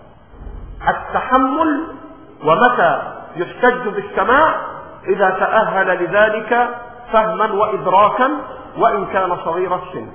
التحمل ومتى يحتج بالسماع إذا تأهل لذلك فهما وإدراكا وإن كان صغير السن.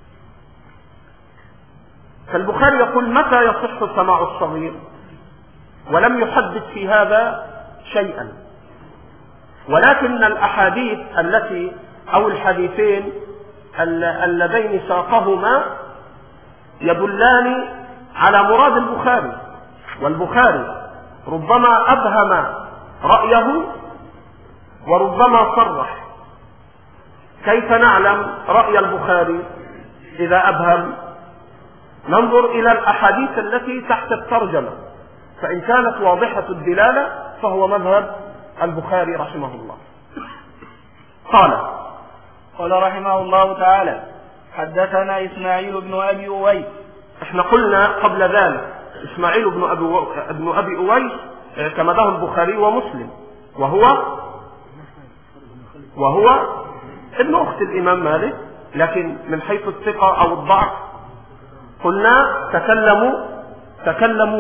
فالبخاري يقول متى يصح سماع الصغير، ولم يحدد في هذا شيئا. ولكن الأحاديث التي أو الحديثين اللذين ساقهما يدلان على مراد البخاري، والبخاري ربما أبهم رأيه وربما صرح. كيف نعلم رأي البخاري إذا أبهم؟ ننظر إلى الأحاديث التي تحت الترجمة، فإن كانت واضحة الدلالة فهو مذهب البخاري رحمه الله. قال رحمه الله تعالى حدثنا إسماعيل بن أبي أويس. احنا قلنا قبل ذلك إسماعيل بن أبي أويس اعتمده البخاري ومسلم، وهو ابن أخت الإمام مالك، لكن من حيث الثقة أو الضعف قلنا تكلموا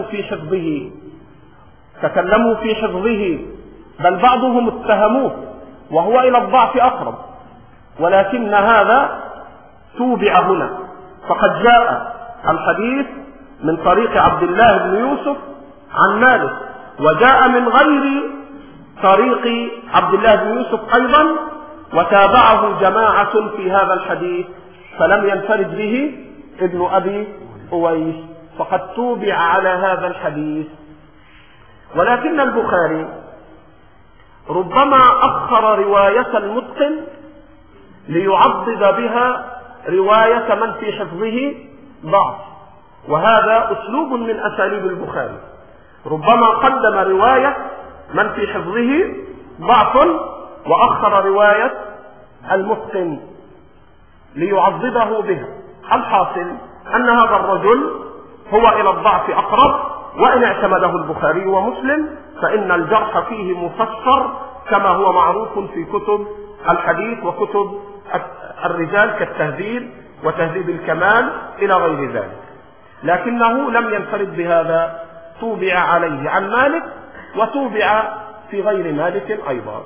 في حفظه، بل بعضهم اتهموه وهو إلى الضعف أقرب، ولكن هذا توبع هنا. فقد جاء الحديث من طريق عبد الله بن يوسف عن مالك، وجاء من غير طريق عبد الله بن يوسف أيضا، وتابعه جماعة في هذا الحديث، فلم ينفرد به ابن أبي أويس، فقد توبع على هذا الحديث. ولكن البخاري ربما أخر رواية المتقن ليعضد بها رواية من في حفظه ضعف، وهذا أسلوب من أساليب البخاري. ربما قدم رواية من في حفظه ضعف وأخر رواية المتقن ليعضده بها. الحاصل أن هذا الرجل هو إلى الضعف أقرب، وإن اعتمده البخاري ومسلم فإن الجرح فيه مفسر كما هو معروف في كتب الحديث وكتب الرجال كالتهذيب وتهذيب الكمال إلى غير ذلك، لكنه لم ينفرد بهذا، توبع عليه عن مالك وتوبع في غير مالك أيضا.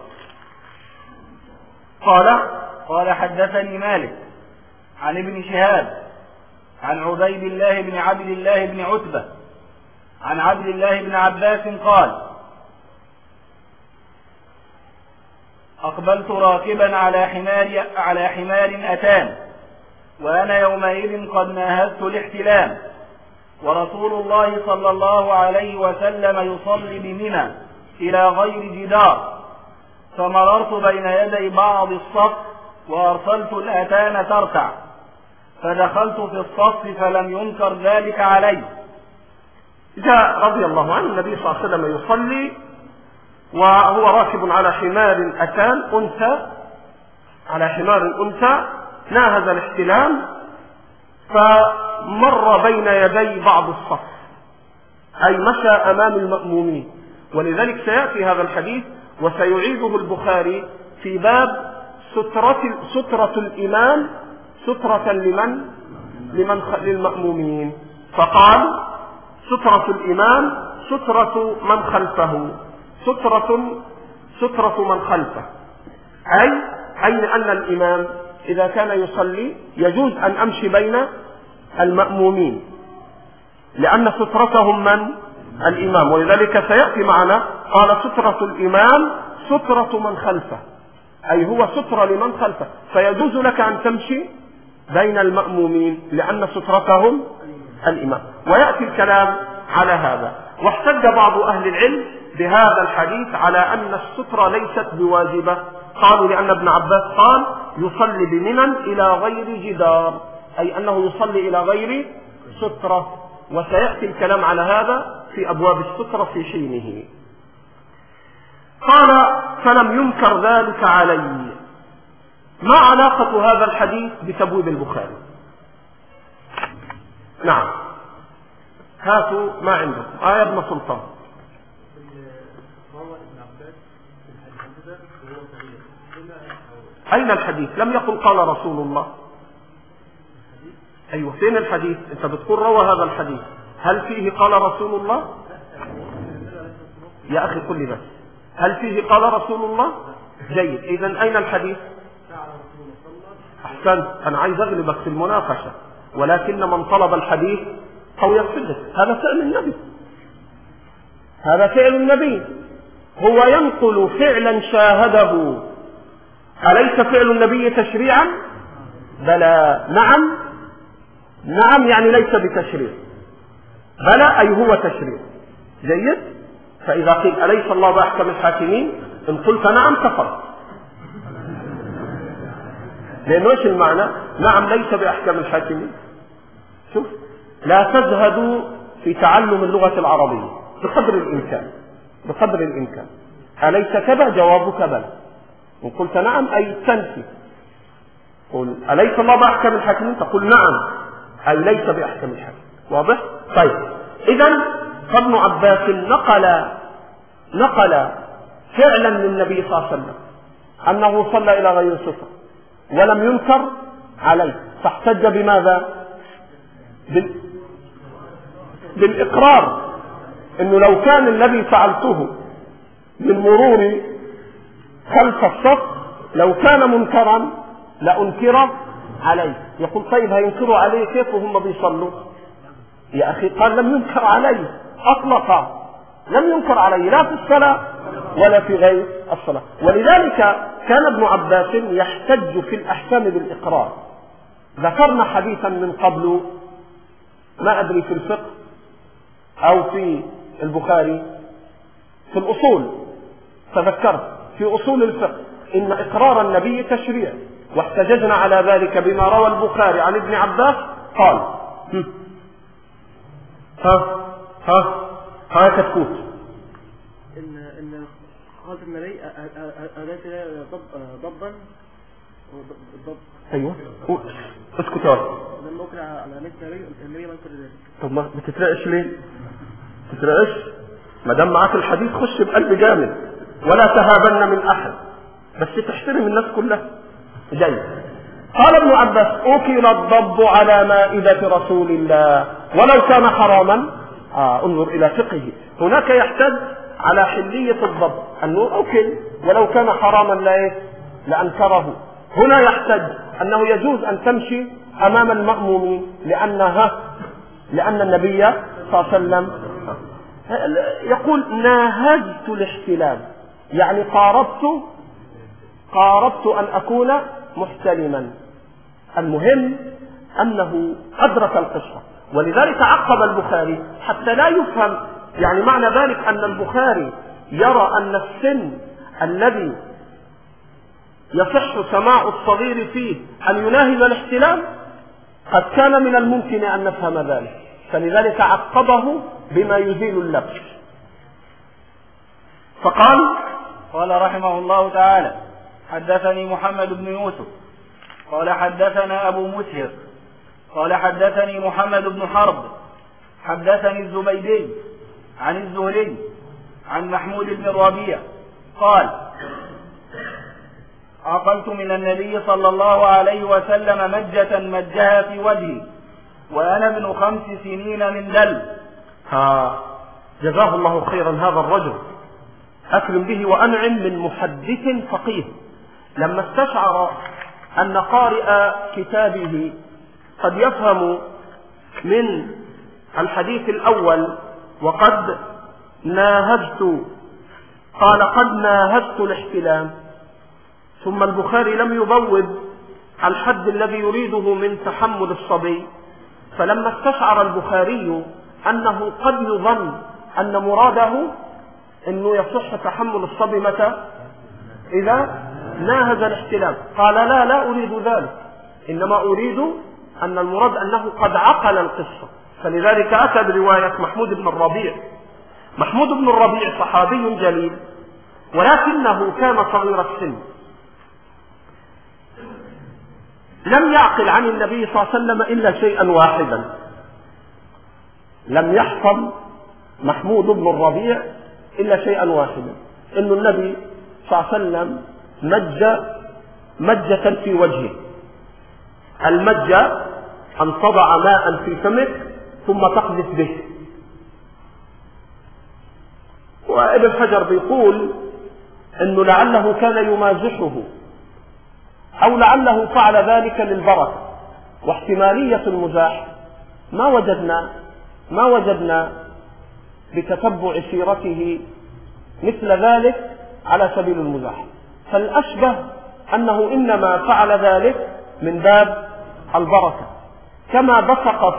قال حدثني مالك عن ابن شهاب عن عبيد الله بن عبد الله بن عتبة عن عبد الله بن عباس قال: أقبلت راكبا على حمار أتان، وأنا يومئذ قد ناهزت الاحتلام، ورسول الله صلى الله عليه وسلم يصلي بمنى إلى غير جدار، فمررت بين يدي بعض الصف وأرسلت الأتان ترتع، فدخلت في الصف فلم ينكر ذلك علي. جاء رضي الله عنه النبي صلى الله عليه وسلم يصلي وهو راكب على حمار أتان أنثى، على حمار أنثى ناهز الاحتلام، فمر بين يدي بعض الصف، أي مشى أمام المأمومين. ولذلك سيأتي هذا الحديث وسيعيده البخاري في باب سترة الإمام سترة للمأمومين، فقال: سترة الإمام سترة من خلفه، سترة من خلفه، أي أن الإمام إذا كان يصلي يجوز أن أمشي بين المأمومين، لأن سترتهم من؟ الإمام. ولذلك سيأتي معنا قال: سترة الإمام سترة من خلفه، أي هو سترة لمن خلفه، فيجوز لك أن تمشي بين المأمومين لأن سترتهم الإمام. ويأتي الكلام على هذا. واحتج بعض أهل العلم بهذا الحديث على أن السترة ليست بواجبة، قالوا لأن ابن عباس قال: يصلي بمنى إلى غير جدار، أي أنه يصلي إلى غير سترة، وسيأتي الكلام على هذا في أبواب السترة في حينه. قال: فلم ينكر ذلك علي. ما علاقة هذا الحديث بتبويب البخاري؟ نعم، هاتوا ما عندكم آية ابن سلطان. أين الحديث؟ لم يقل قال رسول الله. أيوة، فين الحديث؟ أنت بتقول روى هذا الحديث، هل فيه قال رسول الله؟ يا أخي قل لي بس، هل فيه قال رسول الله؟ جيد، إذن أين الحديث؟ أحسنت، أنا عايز أغلبك في المناقشة، ولكن من طلب الحديث قوي الصدق. هذا فعل النبي، هذا فعل النبي، هو ينقل فعلا شاهده. أليس فعل النبي تشريعا؟ بلى، نعم يعني ليس بتشريع، بلى أي هو تشريع. جيد، فإذا قيل أليس الله بأحكم الحاكمين، إن قلت نعم كفرت، لأنه إيش المعنى؟ نعم ليس بأحكم الحاكمين. شوف، لا تزهدوا في تعلم اللغة العربية بقدر الإمكان. أليس كذا؟ جوابك بلى. إن قلت نعم أي تنفي. قل أليس الله بأحكم الحاكمين، تقول نعم أي ليس بأحكم الحاكمين. واضح؟ طيب، إذن فابن عباس نقل فعلا للنبي صلى الله عليه وسلم أنه صلى إلى غير صفة ولم ينكر عليه، فاحتج بماذا؟ بالإقرار، إنه لو كان الذي فعلته من مرور خلف الصف لو كان منكرا لأنكر عليه. يقول طيب هينكروا عليه كيف وهم بيصلوا؟ يا أخي قال لم ينكر عليه أطلقا، لم ينكر عليه لا في الصلاة ولا في غير الصلاة. ولذلك كان ابن عباس يحتج في الأحكام بالإقرار. ذكرنا حديثا من قبل، ما أدري في الفقه أو في البخاري في الأصول، فذكرت في أصول الفقه إن إقرار النبي تشريع، واحتججنا على ذلك بما روى البخاري عن ابن عباس قال ها كتكوت إن قالت النبي أليس ضبا ايوه اسكت يا لما أكل على النبي ما ينكر ذلك. طب ما بتترقش ليه؟ تترقش ما دام معاك الحديث خش بقلب جامد ولا تهابن من احد بس تحترم الناس كلها. جاي قال ابن عباس اكل الضب على مائدة رسول الله ولو كان حراما. انظر الى فقهه هناك يحتج على حلية الضب انه اكل ولو كان حراما لانكره. هنا يحتج انه يجوز ان تمشي امام المأمومين لان النبي صلى الله عليه وسلم يقول ناهزت الاحتلام يعني قاربت ان اكون محتلما. المهم انه ادرك القصة ولذلك عقب البخاري حتى لا يفهم يعني معنى ذلك ان البخاري يرى ان السن الذي يصح سماع الصغير فيه ان يناهز الاحتلام قد كان من الممكن ان نفهم ذلك فلذلك عقبه بما يزيل اللبس. فقال رحمه الله تعالى حدثني محمد بن يوسف قال حدثنا أبو مسهر قال حدثني محمد بن حرب حدثني الزبيدي عن الزهري عن محمود بن الربيع قال عقلت من النبي صلى الله عليه وسلم مجة مجها في وجهي وأنا ابن 5 سنين من دل. جزاه الله خيرا هذا الرجل أكرم به وأنعم من محدث فقيه لما استشعر أن قارئ كتابه قد يفهم من الحديث الأول وقد ناهزت قال قد ناهزت الاحتلام ثم البخاري لم يبوب الحد الذي يريده من تحمل الصبي فلما استشعر البخاري أنه قد يظن أن مراده أنه يصح تحمل الصبي متى؟ إذا ناهز الاحتلام قال لا أريد ذلك إنما أريد أن المراد أنه قد عقل القصة فلذلك أتى برواية محمود بن الربيع. محمود بن الربيع صحابي جليل ولكنه كان صغير السن لم يعقل عن النبي صلى الله عليه وسلم إلا شيئا واحدا. لم يحفظ محمود بن الربيع إلا شيئا واحدا إن النبي صلى الله عليه وسلم مجة في وجهه. المجة أن تضع ماء في فمك ثم تقذف به. وابن حجر بيقول أنه لعله كان يمازحه أو لعله فعل ذلك للبركة واحتمالية المزاح ما وجدنا بتتبع سيرته مثل ذلك على سبيل المزاح فالأشبه أنه إنما فعل ذلك من باب البركة كما بصق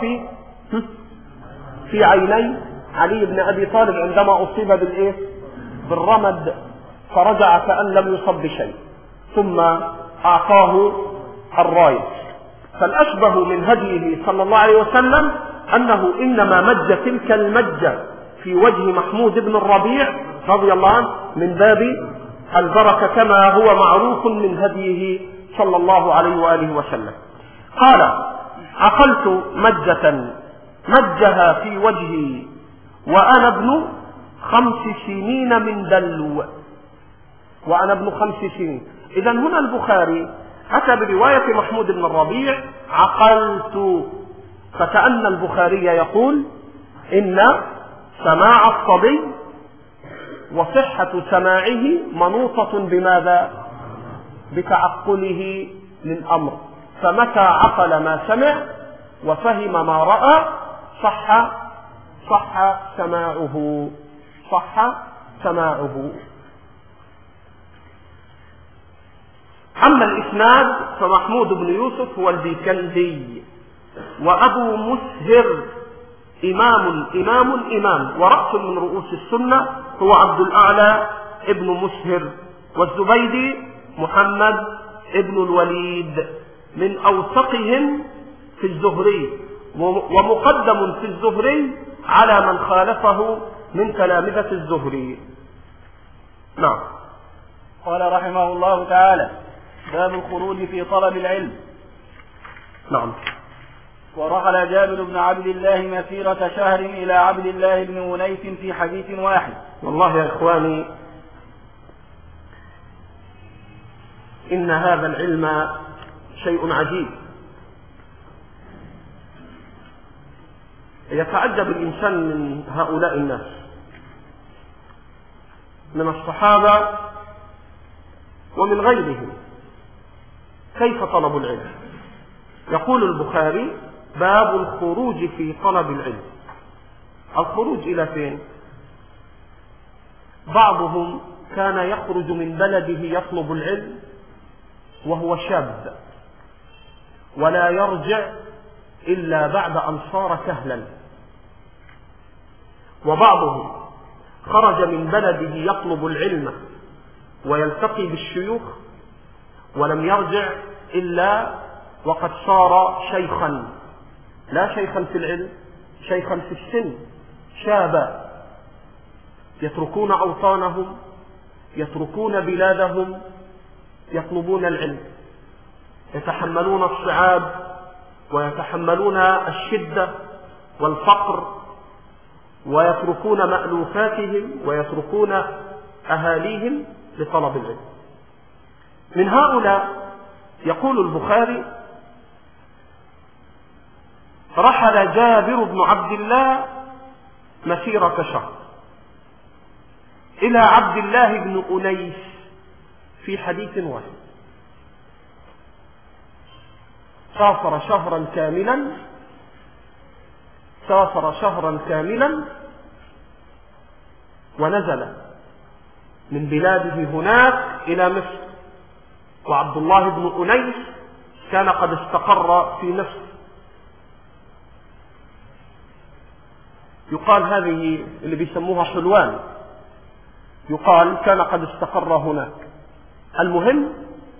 في عيني علي بن أبي طالب عندما أصيب بالرمد فرجع كأن لم يصب بشيء ثم أعطاه الراية. فالأشبه من هديه صلى الله عليه وسلم أنه إنما مج تلك المجة في وجه محمود بن الربيع رضي الله عنه من باب البركة كما هو معروف من هديه صلى الله عليه وآله وسلم. قال عقلت مجة مجها في وجهي وأنا ابن 5 سنين من دلو. وأنا ابن 5 سنين. إذن هنا البخاري أتى برواية محمود بن الربيع عقلت فكأن البخاري يقول إن سماع الصبي وصحة سماعه منوطة بماذا؟ بتعقله للأمر فمتى عقل ما سمع وفهم ما رأى صح سماعه. أما الإسناد فمحمود بن يوسف هو البيكندي وأبو مسهر إمام ورأس من رؤوس السنة هو عبد الأعلى ابن مسهر والزبيدي محمد ابن الوليد من أوثقهم في الزهري ومقدم في الزهري على من خالفه من تلامذة الزهري. نعم. قال رحمه الله تعالى: باب الخروج في طلب العلم. نعم. ورحل جابر بن عبد الله مسيرة شهر إلى عبد الله بن أنيس في حديث واحد. والله يا إخواني، إن هذا العلم شيء عجيب. يتعجب الإنسان من هؤلاء الناس، من الصحابة ومن غيرهم، كيف طلب العلم. يقول البخاري: باب الخروج في طلب العلم. الخروج إلى فين؟ بعضهم كان يخرج من بلده يطلب العلم وهو شاب، ولا يرجع إلا بعد أن صار كهلا. وبعضهم خرج من بلده يطلب العلم ويلتقي بالشيوخ، ولم يرجع إلا وقد صار شيخا، لا شيخا في العلم، شيخا في السن، شابا، يتركون أوطانهم، يتركون بلادهم، يطلبون العلم، يتحملون الصعاب ويتحملون الشدة والفقر، ويتركون مألوفاتهم ويتركون أهاليهم لطلب العلم. من هؤلاء يقول البخاري: رحل جابر بن عبد الله مسيرة شهر إلى عبد الله بن أنيس في حديث واحد. سافر شهرا كاملا ونزل من بلاده هناك إلى مصر، وعبد الله بن أنيس كان قد استقر في مصر. يقال هذه اللي بيسموها حلوان، يقال كان قد استقر هناك. المهم،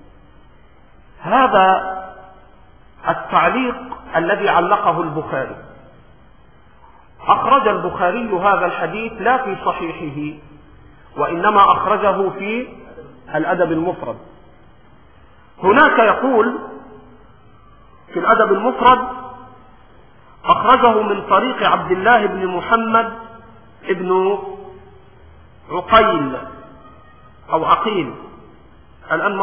هذا التعليق الذي علقه البخاري. أخرج البخاري هذا الحديث لا في صحيحه، وإنما أخرجه في الأدب المفرد. هناك يقول في الأدب المفرد: أخرجه من طريق عبد الله بن محمد ابن عقيل أو عقيل، الآن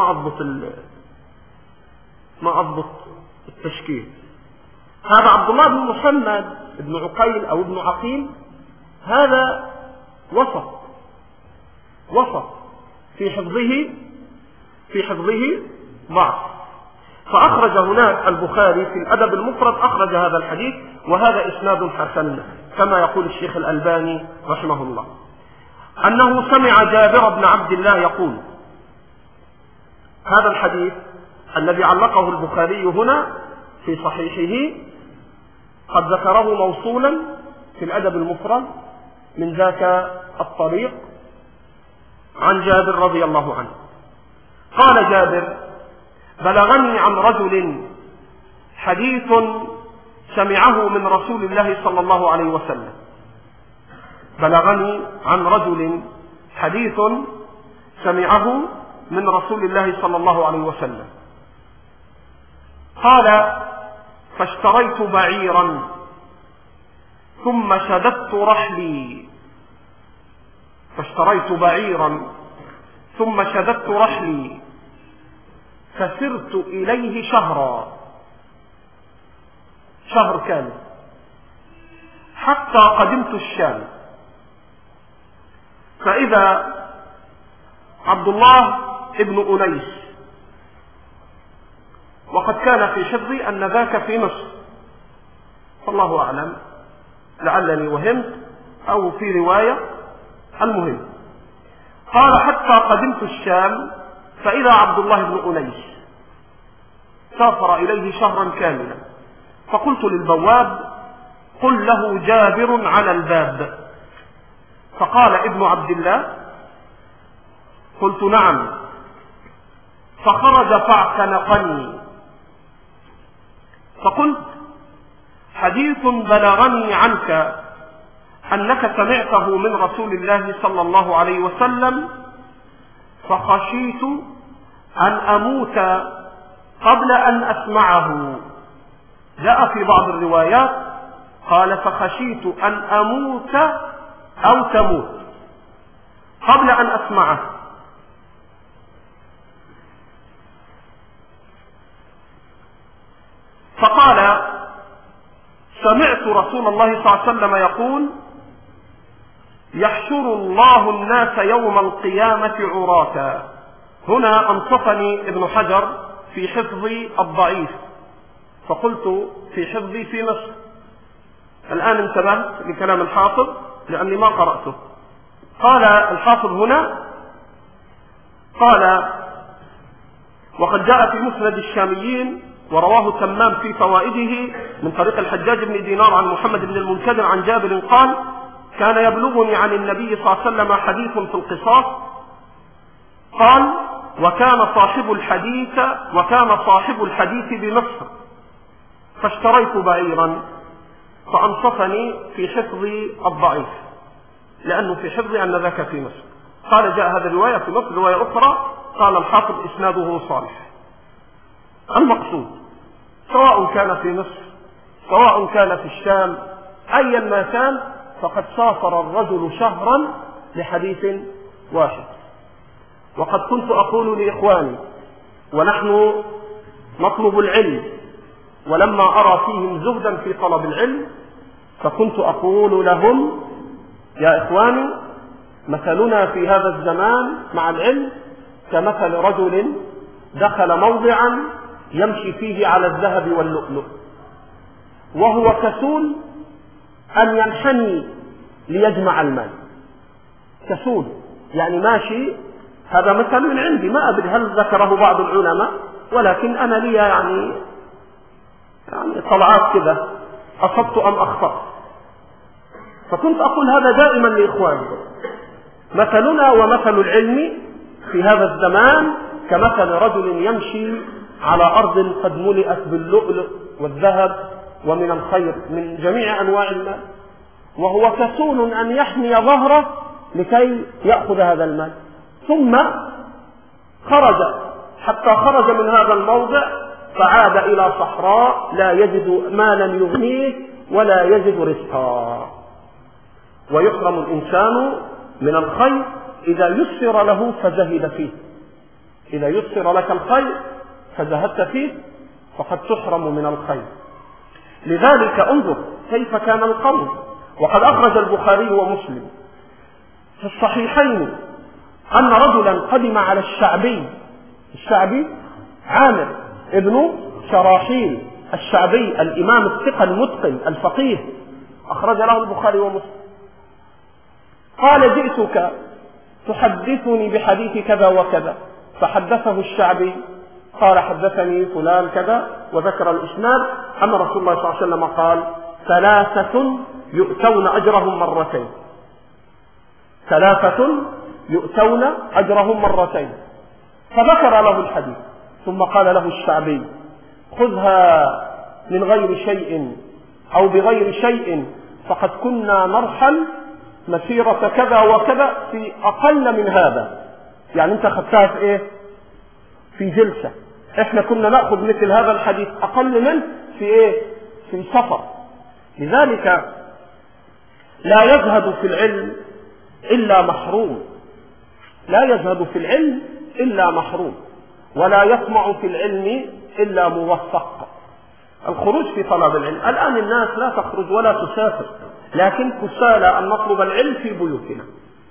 ما أضبط التشكيل. هذا عبد الله بن محمد ابن عقيل أو ابن عقيل، هذا وسط في حفظه ضعف. فأخرج هناك البخاري في الأدب المفرد، أخرج هذا الحديث، وهذا إسناد حسن كما يقول الشيخ الألباني رحمه الله، أنه سمع جابر بن عبد الله يقول. هذا الحديث الذي علقه البخاري هنا في صحيحه قد ذكره موصولا في الأدب المفرد من ذاك الطريق عن جابر رضي الله عنه. قال جابر: بلغني عن رجل حديث سمعه من رسول الله صلى الله عليه وسلم. بلغني عن رجل حديث سمعه من رسول الله صلى الله عليه وسلم. قال: فاشتريت بعيرا ثم شددت رحلي فسرت إليه شهر كامل حتى قدمت الشام، فإذا عبد الله ابن أنيس، وقد كان في حفظي أن ذاك في مصر، فالله أعلم، لعلني وهمت أو في رواية. المهم، قال: حتى قدمت الشام فإذا عبد الله بن أنيس سافر إليه شهرا كاملا، فقلت للبواب: قل له جابر على الباب. فقال ابن عبد الله: قلت: نعم. فخرج فاعتنقني، فقلت: حديث بلغني عنك أنك سمعته من رسول الله صلى الله عليه وسلم فخشيت أن أموت قبل أن أسمعه. جاء في بعض الروايات قال فخشيت أن أموت أو تموت قبل أن أسمعه. فقال سمعت رسول الله صلى الله عليه وسلم يقول يحشر الله الناس يوم القيامة عراة. هنا أنصفني ابن حجر في حفظي الضعيف، فقلت في حفظي في مصر. الآن انتبهت لكلام الحافظ لأني ما قرأته. قال الحافظ هنا قال وقد جاء في مسند الشاميين ورواه تمام في فوائده من طريق الحجاج بن دينار عن محمد بن المنكدر عن جابر قال كان يبلغني عن النبي صلى الله عليه وسلم حديث في القصاص. قال وكان صاحب الحديث بمصر فاشتريت بعيرا، فأنصفني في حفظي الضعيف لأنه في حفظي أن ذاك في مصر. قال جاء هذه الرواية في مصر، رواية أخرى قال الحافظ إسناده صالح. المقصود سواء كان في مصر سواء كان في الشام أيا ما كان فقد سافر الرجل شهرا لحديث واحد. وقد كنت أقول لإخواني ونحن نطلب العلم ولما أرى فيهم زهدا في طلب العلم فكنت أقول لهم يا إخواني مثلنا في هذا الزمان مع العلم كمثل رجل دخل موضعا يمشي فيه على الذهب واللؤلؤ وهو كسول أن ينحني ليجمع المال. كسول يعني ماشي. هذا مثل من عندي ما أدري هل ذكره بعض العلماء ولكن أنا لي يعني طلعات كذا أصبت أم أخطأت. فكنت أقول هذا دائما لإخواني مثلنا ومثل العلم في هذا الزمان كمثل رجل يمشي على أرض قد ملئت باللؤلؤ والذهب ومن الخير من جميع أنواع المال وهو كسول أن يحمي ظهره لكي يأخذ هذا المال. ثم خرج حتى خرج من هذا الموضع فعاد إلى صحراء لا يجد مالا يغنيه ولا يجد رزقا. ويحرم الإنسان من الخير إذا يسر له فزهد فيه. إذا يسر لك الخير فزهدت فيه فقد تحرم من الخير. لذلك انظر كيف كان القول. وقد أخرج البخاري ومسلم في الصحيحين أن رجلا قدم على الشعبي عامر ابن شراحيل الشعبي الإمام الثقة المتقن الفقيه أخرج له البخاري ومسلم. قال جئتك تحدثني بحديث كذا وكذا فحدثه الشعبي قال حدثني فلان كذا وذكر الإسناد أن رسول الله صلى الله عليه وسلم قال 3 يؤتون أجرهم مرتين. 3 يؤتون أجرهم مرتين. فذكر له الحديث ثم قال له الشعبي خذها من غير شيء أو بغير شيء فقد كنا نرحل مسيرة كذا وكذا في أقل من هذا. يعني أنت خدتها في إيه؟ في جلسة. إحنا كنا نأخذ مثل هذا الحديث أقل منه في إيه؟ في سفر. لذلك لا يزهد في العلم إلا محروم. لا يزهد في العلم إلا محروم ولا يطمع في العلم إلا موفق. الخروج في طلب العلم الآن الناس لا تخرج ولا تسافر لكن كسالى أن نطلب العلم في بيوتنا.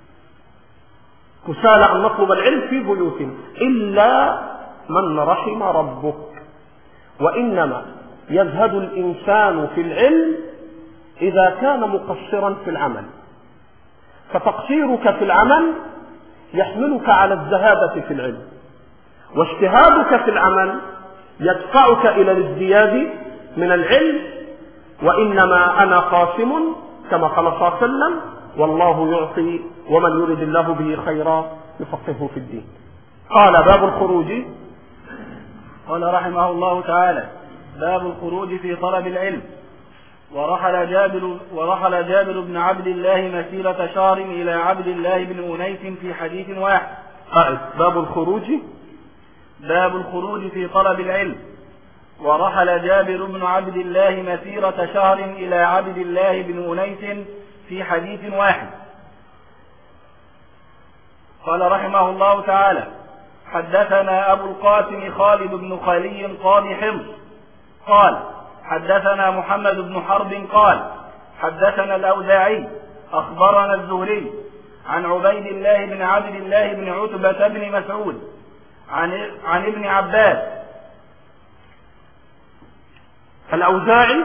كسالى أن نطلب العلم في بيوتنا إلا من رحم ربك. وإنما يزهد الإنسان في العلم إذا كان مقصرا في العمل. فتقصيرك في العمل يحملك على الزهادة في العلم واجتهادك في العمل يدفعك إلى الازدياد من العلم. وإنما أنا قاسم كما قال صلى الله عليه وسلم والله يعطي ومن يرد الله به خيرا يفقهه في الدين. قال باب الخروج. قال رحمه الله تعالى باب الخروج في طلب العلم. ورحل جابر بن عبد الله مسيرة شهر إلى عبد الله بن أنيس في حديث واحد باب الخروج. باب الخروج في طلب العلم. ورحل جابر بن عبد الله مسيرة شهر إلى عبد الله بن أنيس في حديث واحد. قال رحمه الله تعالى: حدثنا أبو القاسم خالد بن خلي قاضي حمص قال: حدثنا محمد بن حرب قال: حدثنا الأوزاعي أخبرنا الزهري عن عبيد الله بن عبد الله بن عتبة بن مسعود عن ابن عباس. الأوزاعي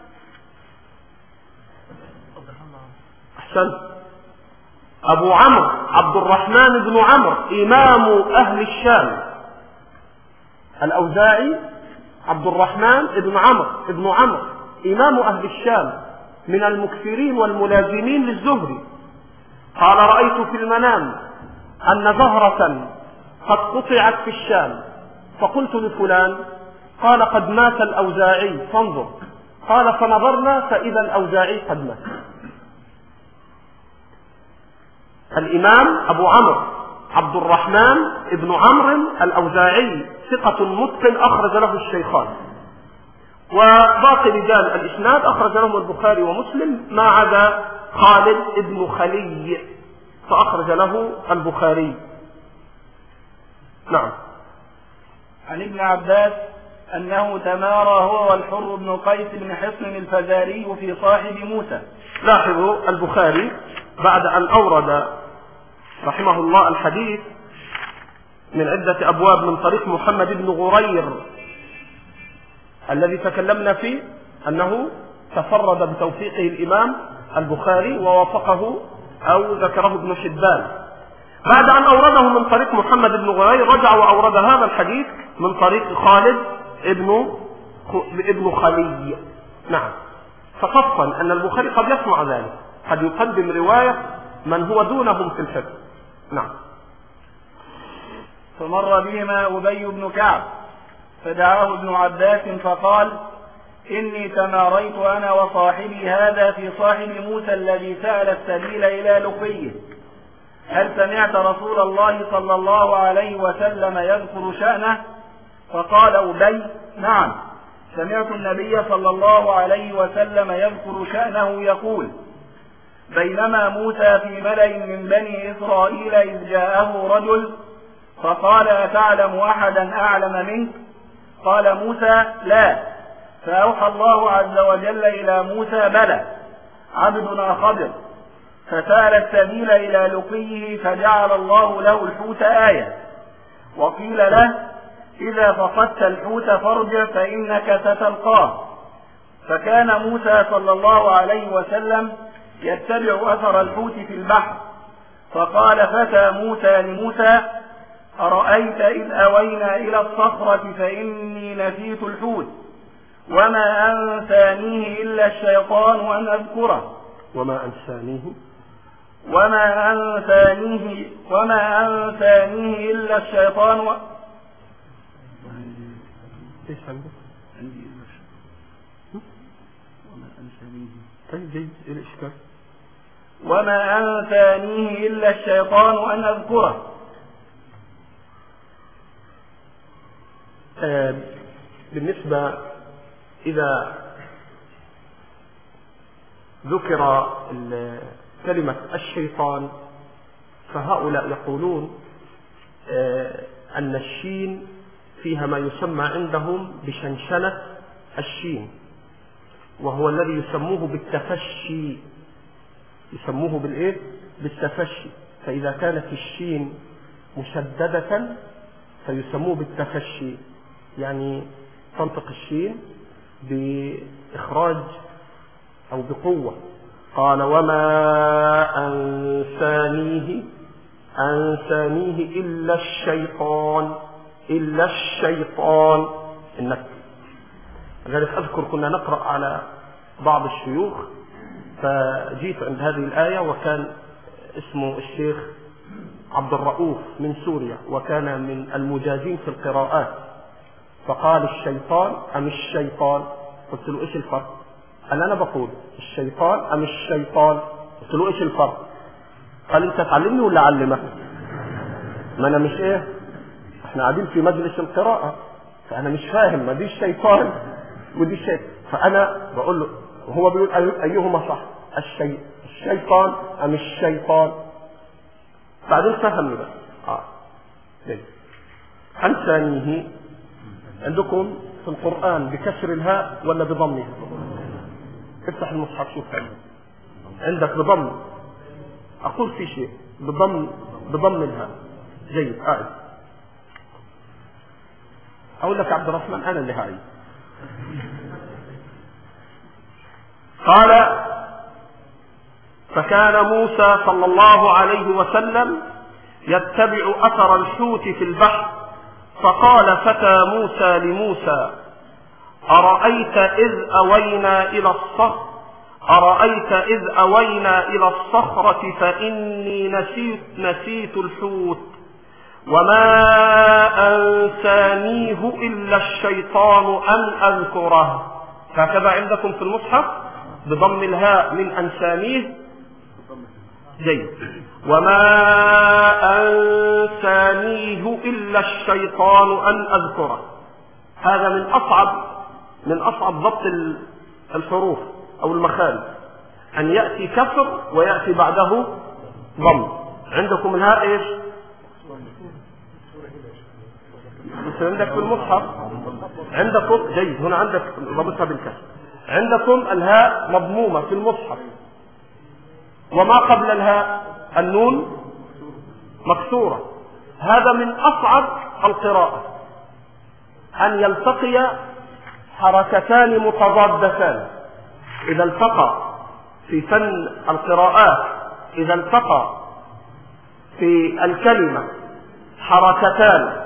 أحسن أبو عمرو عبد الرحمن بن عمرو إمام أهل الشام. الأوزاعي عبد الرحمن بن عمرو إمام أهل الشام من المكثرين والملازمين للزهري. قال: رأيت في المنام أن زهرة قد قطعت في الشام، فقلت لفلان، قال: قد مات الأوزاعي فانظر. قال: فنظرنا فإذا الأوزاعي قد مات. الإمام أبو عمرو عبد الرحمن بن عمرو الأوزاعي ثقة متقن أخرج له الشيخان، وباقي رجال الإسناد أخرج لهم البخاري ومسلم ما عدا خالد بن خلي فأخرج له البخاري. نعم. عن ابن عباس أنه تمارى هو والحر بن قيس بن حصن الفزاري في صاحب موسى. لاحظوا البخاري بعد أن أورد رحمه الله الحديث من عدة أبواب من طريق محمد بن غرير الذي تكلمنا فيه أنه تفرد بتوثيقه الإمام البخاري ووافقه أو ذكره ابن حبان. بعد أن أورده من طريق محمد بن غرير رجع وأورد هذا الحديث من طريق خالد ابن خلي. نعم. فقصا أن البخاري قد يصنع ذلك، قد يقدم رواية من هو دونهم في الحفظ. نعم. فمر بهما أبي بن كعب فدعاه ابن عباس فقال: إني تماريت أنا وصاحبي هذا في صاحب موسى الذي سأل السبيل إلى لقيه، هل سمعت رسول الله صلى الله عليه وسلم يذكر شأنه؟ فقال أبي: نعم، سمعت النبي صلى الله عليه وسلم يذكر شأنه يقول: بينما موسى في ملأ من بني إسرائيل إذ جاءه رجل فقال: أتعلم أحدا أعلم منك؟ قال موسى: لا. فأوحى الله عز وجل إلى موسى: بلى، عبدنا خضر، فسأل السبيل إلى لقيه فجعل الله له الحوت آية، وقيل له: إذا فقدت الحوت فارجع فإنك ستلقاه. فكان موسى صلى الله عليه وسلم يتبع أثر الحوت في البحر، فقال فتى موسى لموسى: أرأيت إذ أوينا إلى الصخرة فإني نسيت الحوت وما أنسانيه إلا الشيطان أن أذكره. وما أنسانيه إلا الشيطان ايش عندك؟ طيب جيد الاشكال. وما أنسانيه إلا الشيطان أن أذكره. بالنسبة إذا ذكر كلمة الشيطان فهؤلاء يقولون أن الشين فيها ما يسمى عندهم بشنشنة الشين، وهو الذي يسموه بالتفشي، يسموه بالتفشي. فإذا كانت الشين مشددة فيسموه بالتفشي، يعني تنطق الشين بإخراج أو بقوة. قال: وما أنسانيه إلا الشيطان. إنك ذلك أذكر كنا نقرأ على بعض الشيوخ فجيت عند هذه الآية، وكان اسمه الشيخ عبد الرؤوف من سوريا وكان من المجازين في القراءات، فقال: الشيطان أم الشيطان؟ قلت له: إيش الفرق؟ قال: أنا بقول الشيطان أم الشيطان؟ قلت له: إيش الفرق؟ قال: أنت تعلمني ولا أعلمك؟ ما انا مش ايه، احنا قاعدين في مجلس القراءة فانا مش فاهم، ما دي الشيطان ودي الشيطان، فانا بقول له هو بيقول ايهما صح، الشيطان ام الشيطان؟ بعدين فهمني بقى. عن ثانيه عندكم في القرآن بكسر الهاء ولا بضمها؟ افتح المصحف شوف عندك بضم، اقول في شيء بضم الهاء. جيد. اقول لك عبد الرحمن انا اللي هاي. قال فكان موسى صلى الله عليه وسلم يتبع اثر الحوت في البحر، فقال فتى موسى لموسى أرأيت إذ أوينا إلى الصخرة فإني نسيت الحوت وما أنسانيه إلا الشيطان أن أذكره. هكذا عندكم في المصحف بضم الهاء من أنسانيه. جيد. وما أنسانيه إلا الشيطان أن أذكره. هذا من أصعب ضبط الحروف أو المخارج، أن يأتي كسر ويأتي بعده ضم. عندكم الهاء إيش؟ عندك في المصحف عندكم. جيد. هنا عندك ضبطها بالكسر. عندكم الهاء مضمومة في المصحف، وما قبل الهاء النون مكسورة. هذا من أصعب القراءة، أن يلتقي حركتان متضادتان. إذا التقى في فن القراءات، إذا التقى في الكلمة حركتان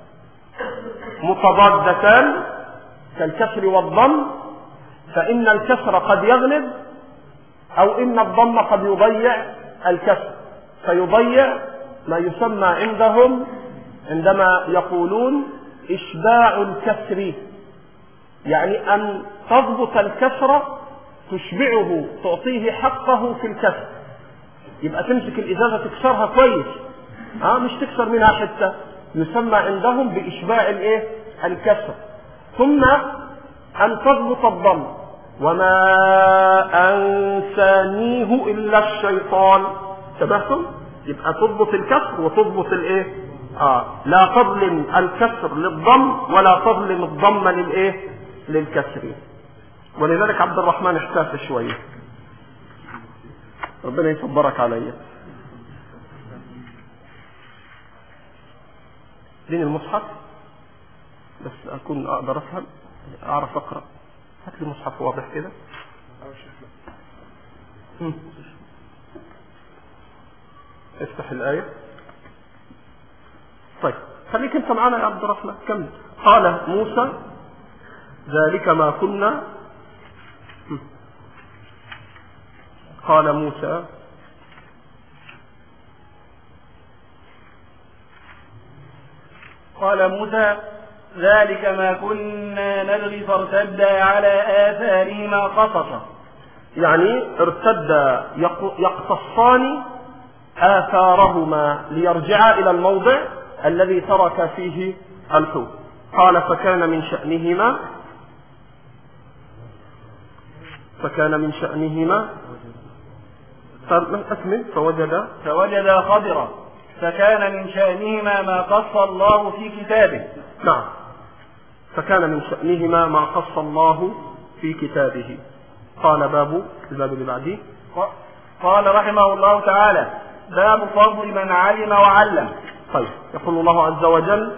متضادتان كالكسر والضم، فإن الكسر قد يغلب، أو إن الضم قد يضيع الكسر، فيضيع ما يسمى عندهم عندما يقولون إشباع الكسر، يعني أن تضبط الكسر تشبعه، تعطيه حقه في الكسر. يبقى تمسك الإزازة تكسرها كويس، مش تكسر منها حتة، يسمى عندهم بإشباع الكسر. ثم أن تضبط الضم، وما أنسانيه إلا الشيطان. تبهتم؟ يبقى تضبط الكسر وتضبط لا تظلم الكسر للضم ولا تظلم الضم للكسر. ولذلك عبد الرحمن احتاس شوية، ربنا يصبرك عليا. دين المصحف بس أكون أقدر أفهم، أعرف أقرأ. هات لي مصحف واضح كده. افتح الآية. طيب خليك انت معنا يا عبد الرحمن. كمل. قال موسى ذلك ما كنا. قال موسى ذلك ما كنا نبغي فارتدا على آثارهما قصصا. يعني ارتدا يقتصان آثارهما ليرجعا إلى الموضع الذي ترك فيه الحوت. قال فكان من شأنهما أكمل. فوجد خضرا فكان من شأنهما ما قص الله في كتابه. نعم، فكان من شأنهما ما قص الله في كتابه. قال باب الباب اللي بعديه. قال رحمه الله تعالى باب فضل من علم وعلم. طيب يقول الله عز وجل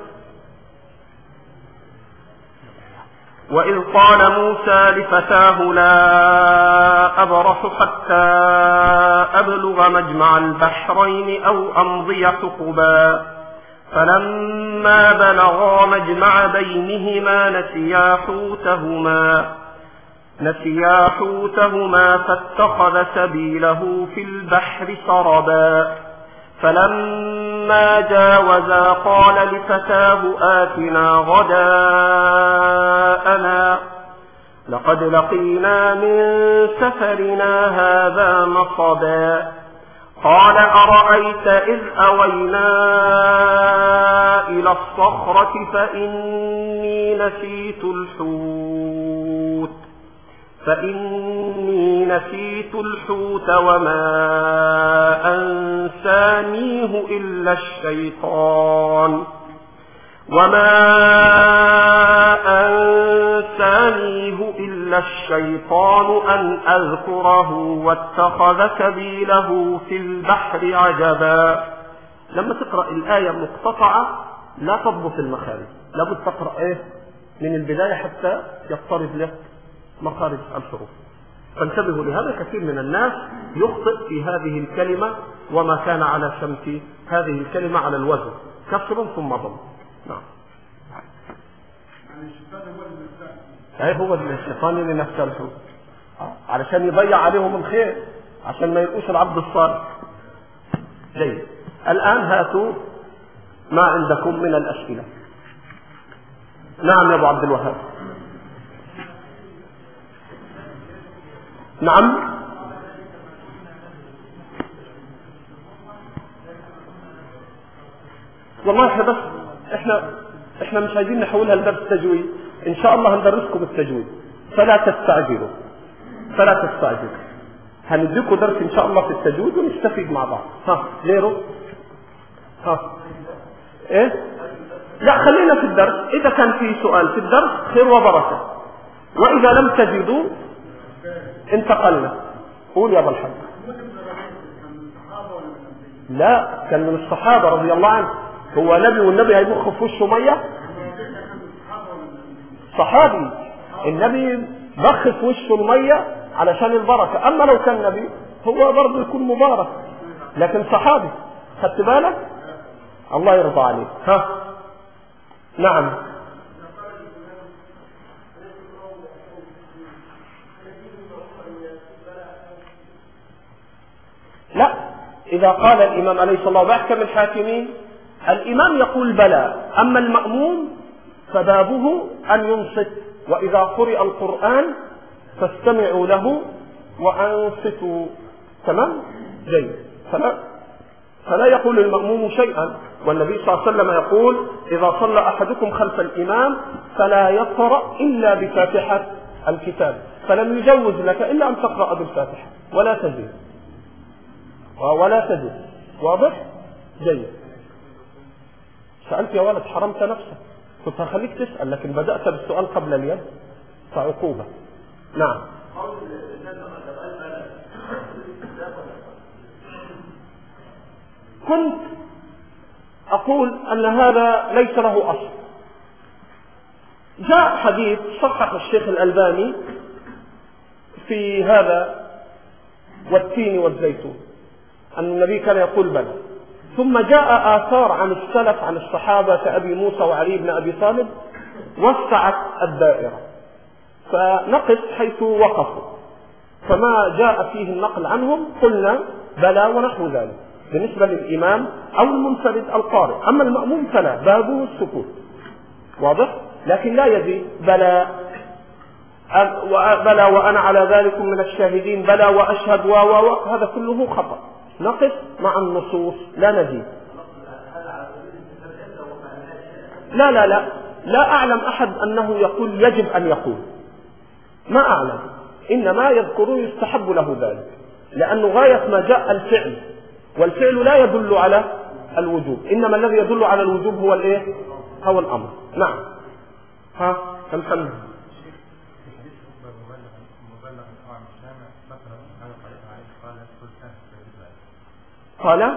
وإذ قال موسى لفتاه لا أبرح حتى أبلغ مجمع البحرين أو أمضي حقبا فلما بلغا مجمع بينهما نسيا حوتهما فاتخذ سبيله في البحر سربا فلما جاوزا قال لفتاه آتنا غداءنا لقد لقينا من سفرنا هذا نصبا قال أرأيت إذ أوينا إلى الصخرة فإني نسيت الحوت وما أنسانيه إلا الشيطان أن أذكره واتخذ سبيله في البحر عجبا. لما تقرأ الآية مقتطعة لا تضبط المخارج، لابد تقرأ من البداية حتى يضطرب لك مخارج الحروف. فانتبهوا لهذا، كثير من الناس يخطئ في هذه الكلمة وما كان على شمس هذه الكلمة على الوزن كسر ثم ضم. نعم. هو الشيطان اللي نفسه الحروف علشان يضيع عليهم الخير، عشان ما يلقوش العبد الصالح. جيد. الآن هاتوا ما عندكم من الأسئلة. نعم يا أبو عبد الوهاب. نعم. والله بس احنا مش عايزين نحولها لدرس تجويد، ان شاء الله هندرسكم التجويد، فلا تستعجلوا. هنديكم درس ان شاء الله في التجويد ونستفيد مع بعض. غيره؟ لا، خلينا في الدرس. اذا كان في سؤال في الدرس خير وبركة، واذا لم تجدوا انتقلنا. قول يا ابو الحاج. لا، كان من الصحابة رضي الله عنه. هو نبي والنبي هيبخ في وشه ميه؟ صحابي، النبي بخ في وشه الميه علشان البركه. اما لو كان نبي هو برضه يكون مبارك، لكن صحابي. خدت بالك؟ الله يرضى عليك. نعم. لا، إذا قال الإمام عليه الصلاة والسلام وأحكم الحاكمين، الإمام يقول بلى، أما المأموم فبابه أن ينصت، وإذا قرئ القرآن فاستمعوا له وأنصتوا. تمام؟ جيد. فلا يقول المأموم شيئا، والنبي صلى الله عليه وسلم يقول إذا صلى أحدكم خلف الإمام فلا يقرأ إلا بفاتحة الكتاب، فلم يجوز لك إلا أن تقرأ بالفاتحة ولا تزيد. واضح؟ جيد. سألت يا ولد، حرمت نفسك، كنت هخليك تسأل لكن بدأت بالسؤال قبل اليد فعقوبة. نعم. كنت أقول أن هذا ليس له أصل. جاء حديث صحح الشيخ الألباني في هذا والتين والزيتون أن النبي كان يقول بلى، ثم جاء آثار عن السلف عن الصحابة كأبي موسى وعلي بن أبي طالب وسعت الدائرة، فنقف حيث وقفوا، فما جاء فيه النقل عنهم قلنا بلى ونحو ذلك بالنسبة للإمام أو المنفرد القارئ. أما المأموم فلا، بابه السكوت. واضح؟ لكن لا يزيد بلى وأنا على ذلك من الشاهدين، بلى وأشهد هذا كله خطأ. نقف مع النصوص لا نزيد. لا أعلم أحد أنه يقول يجب أن يقول، ما أعلم، إنما يذكرون يستحب له ذلك، لأنه غاية ما جاء الفعل، والفعل لا يدل على الوجوب، إنما الذي يدل على الوجوب هو الإيه؟ هو الأمر. نعم. كم سنة؟ قال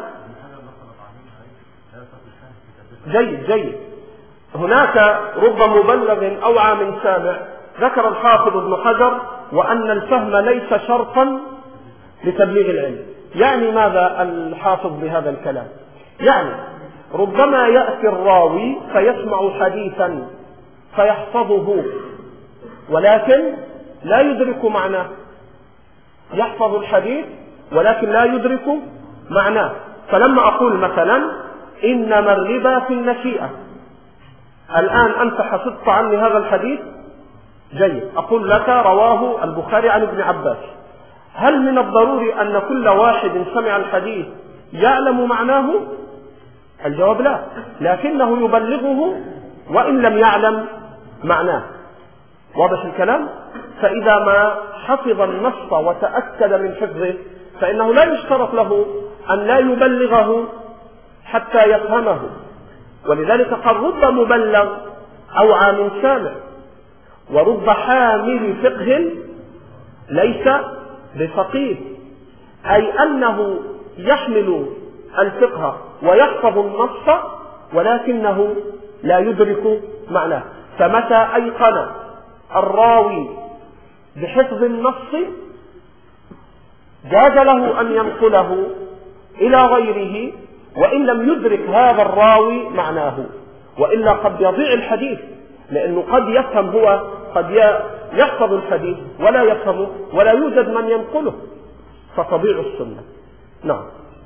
جيد. هناك رب مبلغ أوعى من سامع. ذكر الحافظ ابن حجر وأن الفهم ليس شرطا لتبليغ العلم. يعني ماذا الحافظ بهذا الكلام؟ يعني ربما يأتي الراوي فيسمع حديثا فيحفظه ولكن لا يدرك معناه، يحفظ الحديث ولكن لا يدرك معناه. فلما أقول مثلا إنما الربا في النسيئة، الآن أنت حفظت عني هذا الحديث، جيد، أقول لك رواه البخاري عن ابن عباس، هل من الضروري أن كل واحد سمع الحديث يعلم معناه؟ الجواب لا، لكنه يبلغه وإن لم يعلم معناه. واضح الكلام؟ فإذا ما حفظ النص وتأكد من حفظه فإنه لا يشترط له أن لا يبلغه حتى يفهمه. ولذلك قد رب مبلغ أوعى من سامع، ورب حامل فقه ليس بفقيه، أي أنه يحمل الفقه ويحفظ النص ولكنه لا يدرك معناه. فمتى أيقن الراوي بحفظ النص جاز له أن ينقله إلى غيره وإن لم يدرك هذا الراوي معناه، وإلا قد يضيع الحديث، لأنه قد يفهم هو، قد يحفظ الحديث ولا يفهمه ولا يوجد من ينقله فتضيع السنة. نعم.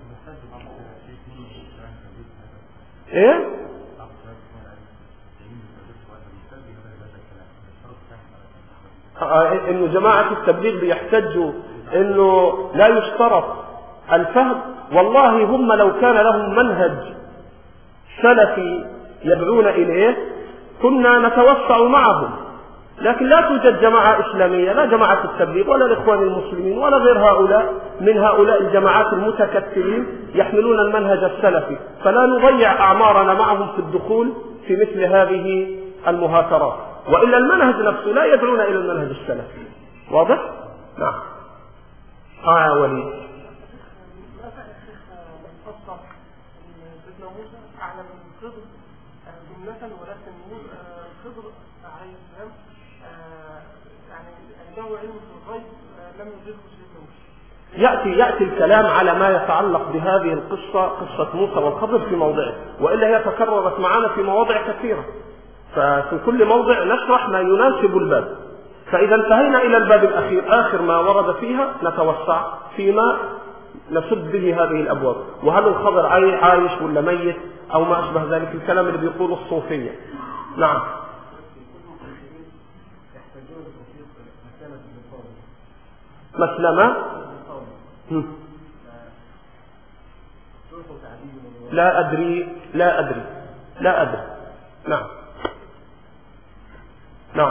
إيه؟ إنه جماعة التبليغ بيحتجوا إنه لا يشترط الفهم. والله هم لو كان لهم منهج سلفي يدعون إليه كنا نتوسع معهم، لكن لا توجد جماعة إسلامية، لا جماعة التبليغ ولا الإخوان المسلمين ولا غير هؤلاء من هؤلاء الجماعات المتكتلين يحملون المنهج السلفي، فلا نضيع أعمارنا معهم في الدخول في مثل هذه المهاترات، وإلا المنهج نفسه لا يدعون إلى المنهج السلفي. واضح؟ نعم. وليد. ولكن خضر عليه السلام يعني عنده علم في الغيب لم يدركه سيدنا موسى. يأتي الكلام على ما يتعلق بهذه القصة، قصة موسى والخضر في موضعه، وإلا هي تكررت معنا في مواضع كثيرة، ففي كل موضع نشرح ما يناسب الباب. فإذا انتهينا إلى الباب الأخير آخر ما ورد فيها نتوسع فيما نسد به هذه الأبواب، وهل الخضر عايش ولا ميت أو ما أشبه ذلك، الكلام اللي بيقوله الصوفية. نعم. مسلمة؟ لا أدري. نعم. نعم.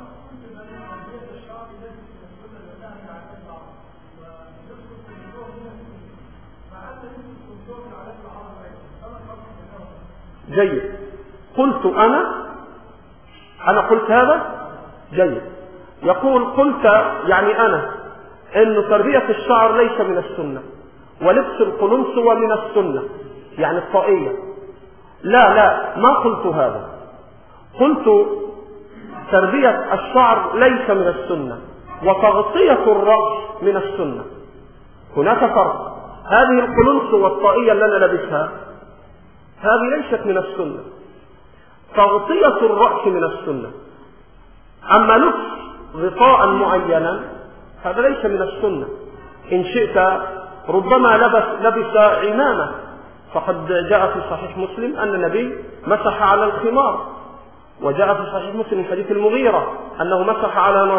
جيد. قلت أنا قلت هذا جيد. يقول قلت يعني أنا إن تربية الشعر ليس من السنة، ولبس القلنسوة من السنة يعني الطاقية. لا ما قلت هذا، قلت تربية الشعر ليس من السنة وتغطية الرأس من السنة. هناك فرق. هذه القلنسوة والطاقية اللي أنا لابسها هذه ليست من السنة، تغطية الرأس من السنة. أما لبس غطاء معينا هذا ليس من السنة. إن شئت ربما لبس عمامة، فقد جاء في صحيح مسلم أن النبي مسح على الخمار، وجاء في صحيح مسلم حديث المغيرة أنه مسح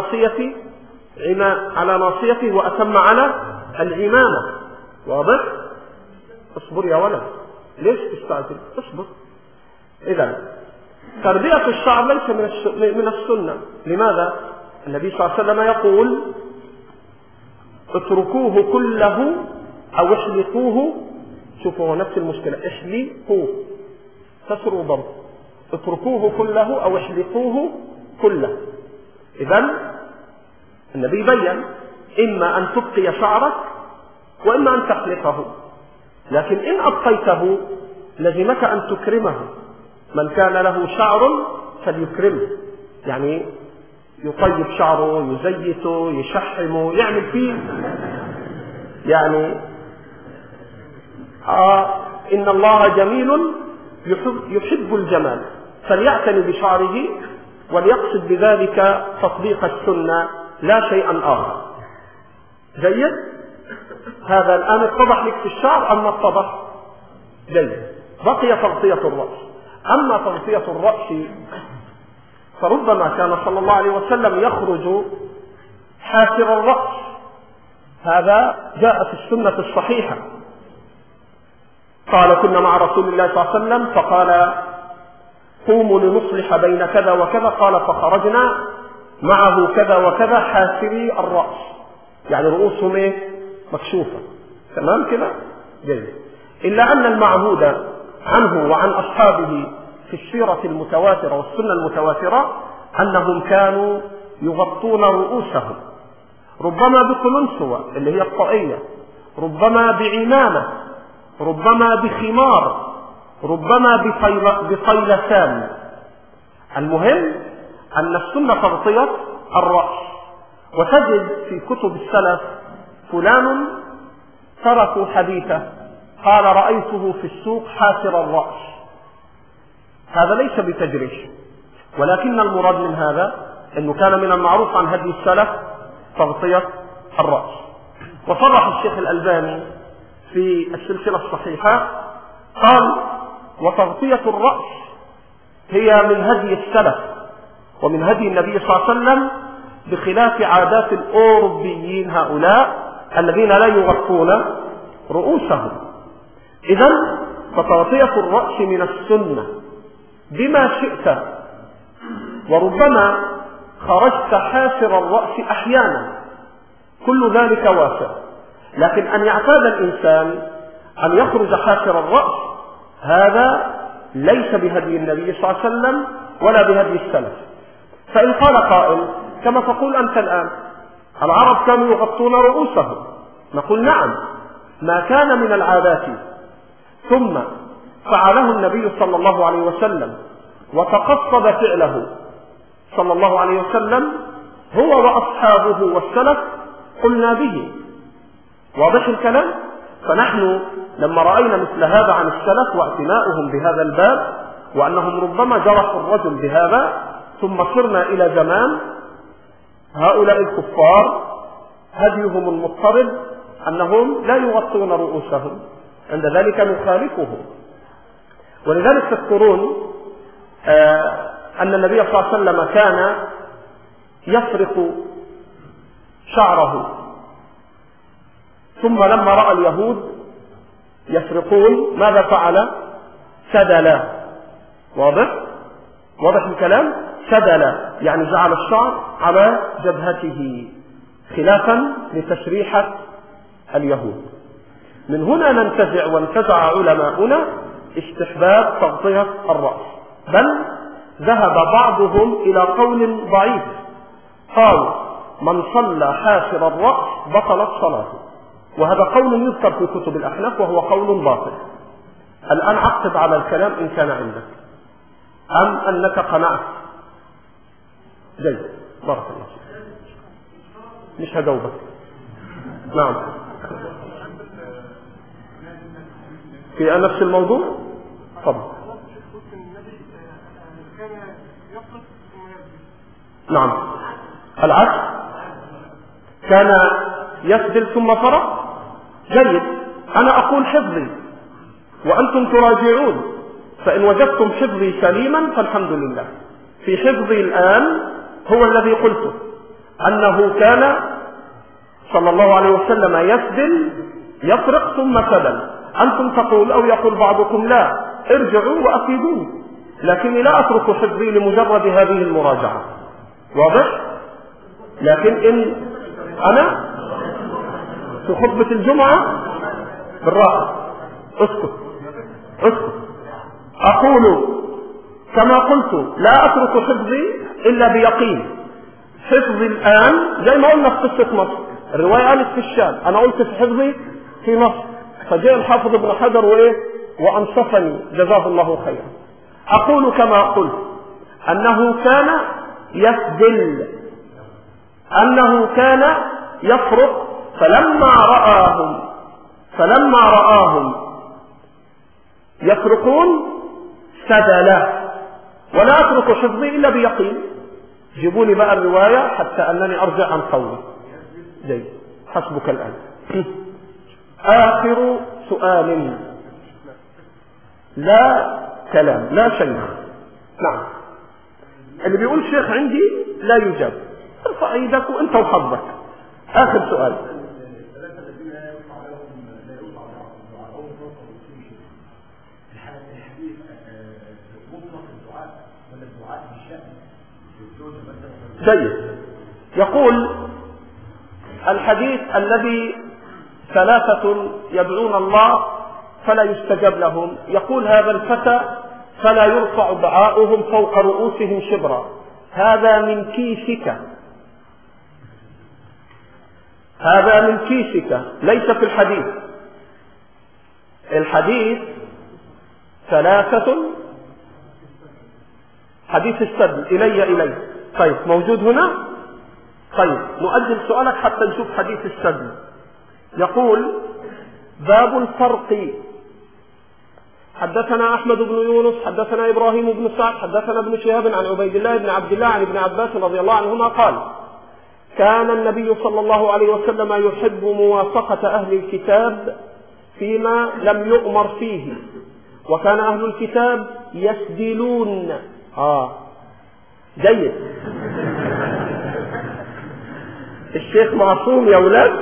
على ناصيته وأتم على العمامة. واضح؟ اصبر يا ولد، ليش تستعجل؟ اصبر. إذن تربية الشعر ليس من السنة. لماذا؟ النبي صلى الله عليه وسلم يقول اتركوه كله أو احلقوه. شوفوا نفس المشكلة، احلقوه كسر وضرب، اتركوه كله أو احلقوه كله. إذن النبي بيّن إما أن تبقي شعرك وإما أن تحلقه، لكن إن أبقيته لزمك أن تكرمه. من كان له شعر فليكرمه، يعني يطيب شعره، يزيته، يشحمه، يعمل فيه يعني إن الله جميل يحب الجمال، فليعتني بشعره وليقصد بذلك تطبيق السنة لا شيئا آخر. جيد؟ هذا الآن اتضح لك في الشعر أما اتضح؟ جيد. بقي تغطية الرأس. أما تغطية الرأس فربما كان صلى الله عليه وسلم يخرج حاسر الرأس هذا جاء في السنة الصحيحة. قال كنا مع رسول الله صلى الله عليه وسلم فقال قوموا لنصلح بين كذا وكذا، قال فخرجنا معه كذا وكذا حاسري الرأس، يعني رؤوسهم ايه؟ مكشوفة. تمام كده؟ جيد. إلا أن المعهود عنه وعن أصحابه في السيرة المتواترة والسنة المتواترة أنهم كانوا يغطون رؤوسهم، ربما بقلنسوة اللي هي الطاقية، ربما بعمامة، ربما بخمار، ربما بطيلسان. المهم أن السنة تغطية الرأس. وتجد في كتب السلف فلان تركوا حديثه قال رأيته في السوق حاسر الرأس. هذا ليس بتجريش، ولكن المراد من هذا أنه كان من المعروف عن هدي السلف تغطية الرأس. وصرح الشيخ الألباني في السلسلة الصحيحة قال وتغطية الرأس هي من هدي السلف ومن هدي النبي صلى الله عليه وسلم، بخلاف عادات الأوروبيين هؤلاء الذين لا يغطون رؤوسهم. إذن فتغطية الرأس من السنة بما شئت، وربما خرجت حاسر الرأس أحيانا، كل ذلك واسع. لكن أن يعتاد الإنسان أن يخرج حاسر الرأس هذا ليس بهدي النبي صلى الله عليه وسلم ولا بهدي السلف. فإن قال قائل كما تقول أنت الآن العرب كانوا يغطون رؤوسهم، نقول نعم، ما كان من العادات ثم فعله النبي صلى الله عليه وسلم وتقصد فعله صلى الله عليه وسلم هو وأصحابه والسلف قلنا به. واضح الكلام؟ فنحن لما رأينا مثل هذا عن السلف واعتناؤهم بهذا الباب وأنهم ربما جرحوا الرجل بهذا، ثم صرنا إلى زمان هؤلاء الكفار هديهم المضطرد أنهم لا يغطون رؤوسهم، عند ذلك نخالفهم. ولذلك تذكرون أن النبي صلى الله عليه وسلم كان يفرق شعره، ثم لما رأى اليهود يفرقون ماذا فعل؟ سدل. واضح الكلام؟ سدل يعني جعل الشعر على جبهته خلافا لتشريحة اليهود. من هنا ننتزع وانتزع علماؤنا استحباب تغطية الرأس، بل ذهب بعضهم إلى قول ضعيف قال من صلى حاسر الرأس بطلت صلاته، وهذا قول يذكر في كتب الأحناف وهو قول باطل. الآن عقب على الكلام إن كان عندك أم أنك قنعت. جيد، بارك الله فيك. مش هجاوبك. نعم، في نفس الموضوع. طب نعم، العكس كان يسدل ثم فرق. جيد، أنا أقول حفظي وأنتم تراجعون، فإن وجدتم حفظي سليما فالحمد لله. في حفظي الآن هو الذي قلته أنه كان صلى الله عليه وسلم يسدل يفرق ثم سدل. أنتم تقول أو يقول بعضكم لا، ارجعوا وأفيدوني، لكني لا أترك حفظي لمجرد هذه المراجعة. واضح؟ لكن إن أنا في خطبة الجمعة بالراحة اسكت أقول كما قلت لا أترك حفظي إلا بيقين. حفظي الآن زي ما قلنا في قصة مصر، الرواية قالت في الشام، أنا قلت في حفظي في مصر، فجاء الحافظ ابن حجر وأنصفني جزاه الله خيرا. أقول كما قلت أنه كان يسدل، أنه كان يفرق، فلما رآهم يفرقون سدل. ولا أترك حفظي إلا بيقين. جيبوني بقى الرواية حتى أنني أرجع عن قولي. جيد، حسبك الآن. آخر سؤال، لا كلام لا شيء. نعم، اللي بيقول شيخ عندي لا يجاب، ارفع ايدك وانت وحظك. آخر سؤال. الحديث مطلق الدعاء ولا الدعاء بالشأن الزوجة مثلا؟ جيد. يقول الحديث الذي 3 يدعون الله فلا يستجاب لهم، يقول هذا الفتى فلا يرفع دعاؤهم فوق رؤوسهم شبرا، هذا من كيسك، هذا من كيسك ليس في الحديث. الحديث 3 حديث السبل إلي. طيب موجود هنا؟ طيب نؤجل سؤالك حتى نشوف حديث السبل. يقول باب الفرق. حدثنا أحمد بن يونس حدثنا إبراهيم بن سعد حدثنا ابن شهاب عن عبيد الله بن عبد الله عن ابن عباس رضي الله عنهما قال كان النبي صلى الله عليه وسلم يحب موافقة أهل الكتاب فيما لم يؤمر فيه، وكان أهل الكتاب يسدلون. جيد. الشيخ معصوم يا أولاد،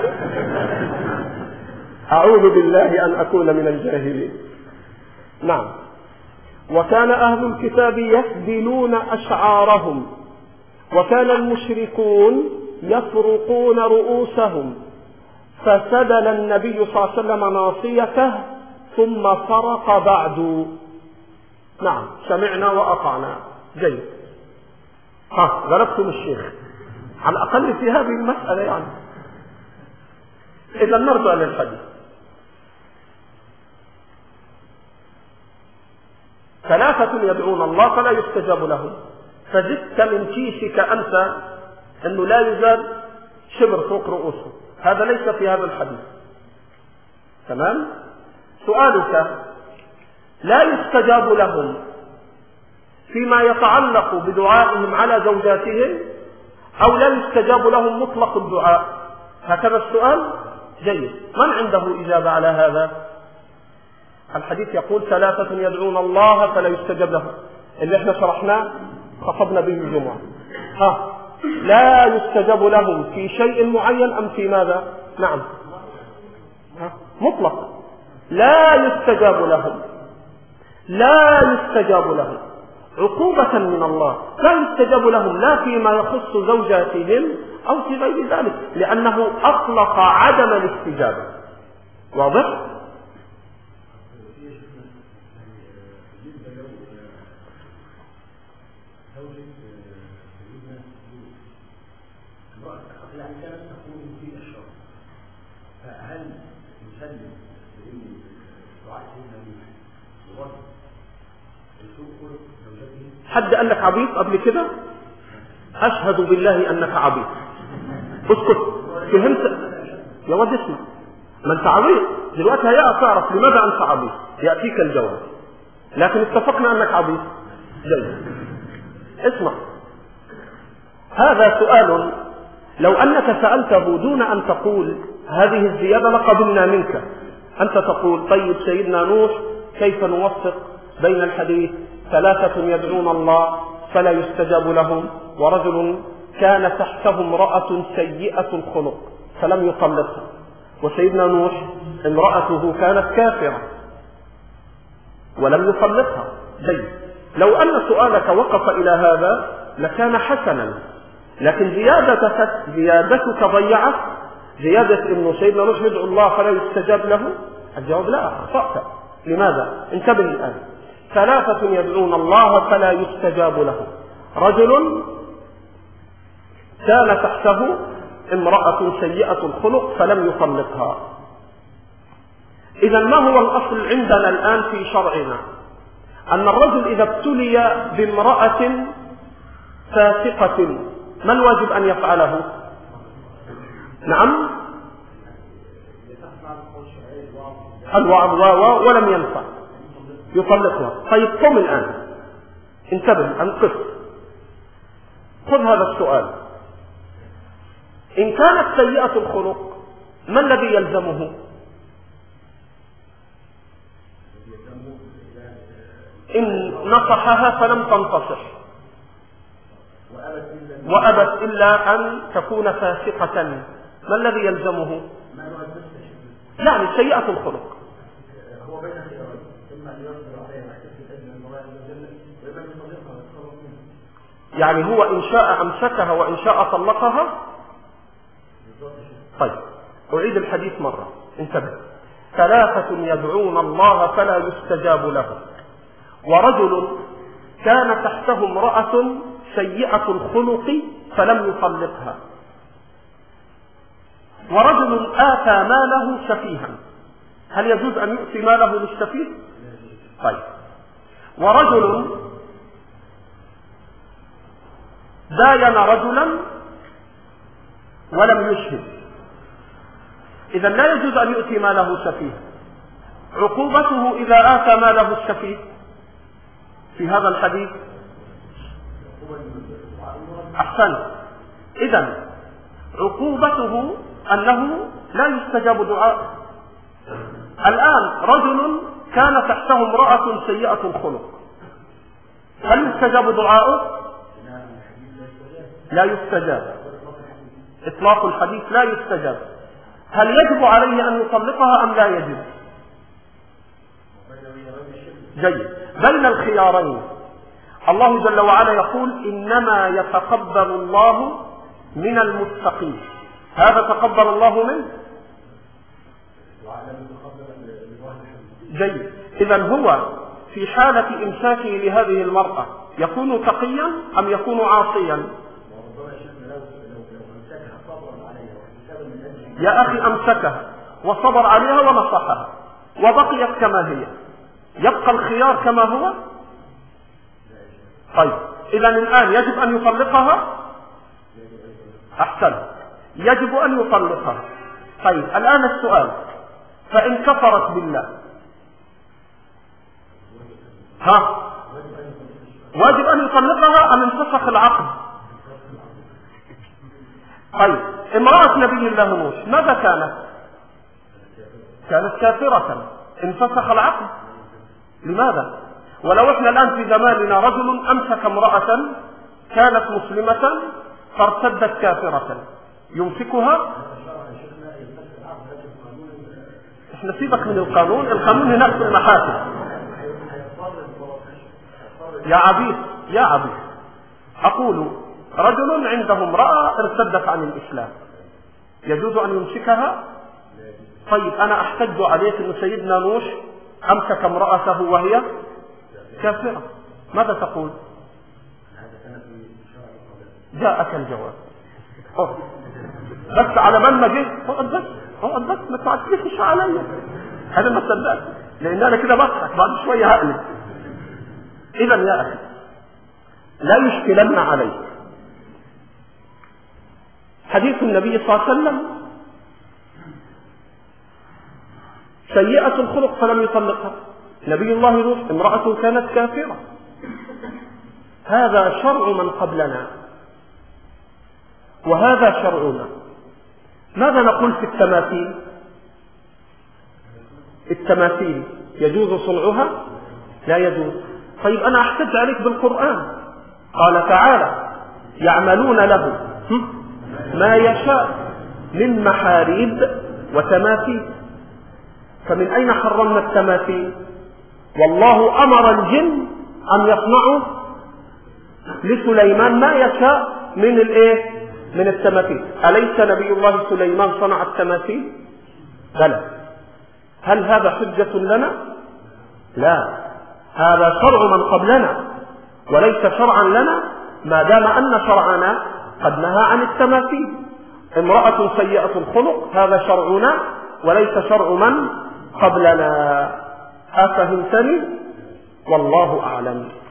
أعوذ بالله أن أكون من الجاهلين. نعم. وكان أهل الكتاب يسدلون أشعارهم، وكان المشركون يفرقون رؤوسهم، فسدل النبي صلى الله عليه وسلم ناصيته ثم فرق بعد. نعم سمعنا وأطعنا. جيد. غلبتم الشيخ على الأقل في هذه المسألة يعني. إذا نرجع للحديث. 3 يدعون الله فلا يستجاب لهم، فزدت من كيسك أنت أنه لا يزال شبر فوق رؤوسهم، هذا ليس في هذا الحديث. تمام؟ سؤالك لا يستجاب لهم فيما يتعلق بدعائهم على زوجاتهم أو لا يستجاب لهم مطلق الدعاء؟ هكذا السؤال. جيد. من عنده إجابة على هذا؟ الحديث يقول 3 يدعون الله فلا يستجاب لهم، اللي احنا شرحناه خطبنا به الجمعة. لا يستجاب لهم في شيء معين أم في ماذا؟ نعم مطلق. لا يستجاب لهم، لا يستجاب لهم عقوبة من الله، لا يستجاب لهم لا فيما يخص زوجاتهم أو في غير ذلك، لأنه أطلق عدم الاستجابة. واضح؟ حد قال لك عبيط قبل كده؟ أشهد بالله أنك عبيط. اسكت. فهمت يا واد؟ اسمع، ما أنت عبيط دلوقتي هيقع تعرف لماذا أنت عبيط، يأتيك الجواب، لكن اتفقنا أنك عبيط. جيد. اسمع، هذا سؤال لو أنك سألته دون أن تقول هذه الزيادة لقبلنا منك. أنت تقول طيب سيدنا نوح كيف نوفق بين الحديث 3 يدعون الله فلا يستجاب لهم ورجل كان تحته امرأة سيئة الخلق فلم يطلقها، وسيدنا نوح امرأته كانت كافرة ولم يطلقها. جيد. لو أن سؤالك وقف إلى هذا لكان حسنا، لكن زيادتك ضيعت زيادة إنه سيدنا نوح يدعو الله فلا يستجاب له. الجواب لا، أخطأت. لماذا؟ انتبه الآن. 3 يدعون الله فلا يستجاب له، رجل كان تحته امرأة سيئة الخلق فلم يطلقها. إذا ما هو الأصل عندنا الآن في شرعنا؟ أن الرجل إذا ابتلي بامرأة فاسقة ما الواجب أن يفعله؟ نعم الوعظ ولم ينفع يطلقها. طيب قم الآن، انتبه، انقف، خذ هذا السؤال. إن كانت سيئة الخلق ما الذي يلزمه؟ إن نصحها فلم تنتصح وأبت إلا أن تكون فاسقة، ما الذي يلزمه؟ يعني سيئة الخلق. يعني هو إن شاء أمسكها وإن شاء طلقها. طيب أعيد الحديث مرة، انتبه. 3 يدعون الله فلا يستجاب لهم، ورجل كان تحته امرأة سيئة الخلق فلم يطلقها، ورجل آتى ماله سفيها. هل يجوز أن يؤتي ماله للسفيه؟ طيب. ورجل داين رجلا ولم يشهد، إذا لا يجوز أن يؤتي ماله سفيه. عقوبته إذا آتى ماله السفيه في هذا الحديث. أحسنت. إذا عقوبته أنه لا يستجاب دعاء. الآن رجل كان تحته امرأة سيئة الخلق، هل يستجاب دعاؤه؟ لا يستجاب. إطلاق الحديث لا يستجاب. هل يجب عليه أن يطلقها أم لا يجب؟ جيد. بين الخيارين. الله جل وعلا يقول إنما يتقبل الله من المتقين. هذا تقبل الله منه. جيد. إذن هو في حالة إمساكه لهذه المرأة يكون تقيا أم يكون عاصيا؟ يا أخي أمسكها وصبر عليها ونصحها وبقيت كما هي، يبقى الخيار كما هو. طيب إذن الآن يجب أن يطلقها. أحسن، يجب أن يطلقها. طيب الآن السؤال، فإن كفرت بالله واجب أن يطلقها أم انفسخ العقد؟ طيب امرأة نبي الله نوح ماذا كانت؟ كانت كافرة، انفسخ العقد. لماذا؟ ولو احنا الآن في زماننا رجل أمسك امرأة كانت مسلمة فارتدت كافرة، يمسكها؟ احنا سيبك من القانون، القانون هناك في المحاكم. يا عبيد أقول رجل عنده امرأة ارتدت عن الإسلام، يجوز أن يمسكها؟ طيب أنا أحتج عليك أن سيدنا نوح أمسك امرأته وهي كافرة، ماذا تقول؟ جاءك الجواب. بس على من ما جيت اقعد بس ما تعترفش عليا، أنا ما صدقت، لأن أنا كده بضحك بعد شوية هقلب. إذا يا أخي لا يشكلن عليك حديث النبي صلى الله عليه وسلم سيئة الخلق فلم يطلقها. نبي الله نوح امرأته كانت كافرة. هذا شرع من قبلنا وهذا شرعنا. ماذا نقول في التماثيل؟ التماثيل يجوز صنعها؟ لا يجوز. طيب أنا أحتج عليك بالقرآن، قال تعالى يعملون له ما يشاء من محاريب وتماثيل. فمن أين حرمنا التماثيل؟ والله أمر الجن أن يصنعوا لسليمان ما يشاء من التماثيل. أليس نبي الله سليمان صنع التماثيل؟ بلى. هل هذا حجة لنا؟ لا، هذا شرع من قبلنا وليس شرعا لنا، ما دام أن شرعنا قد نهى عن التماثيل. امرأة سيئة الخلق هذا شرعنا وليس شرع من قبلنا. أفهمتني؟ والله أعلم.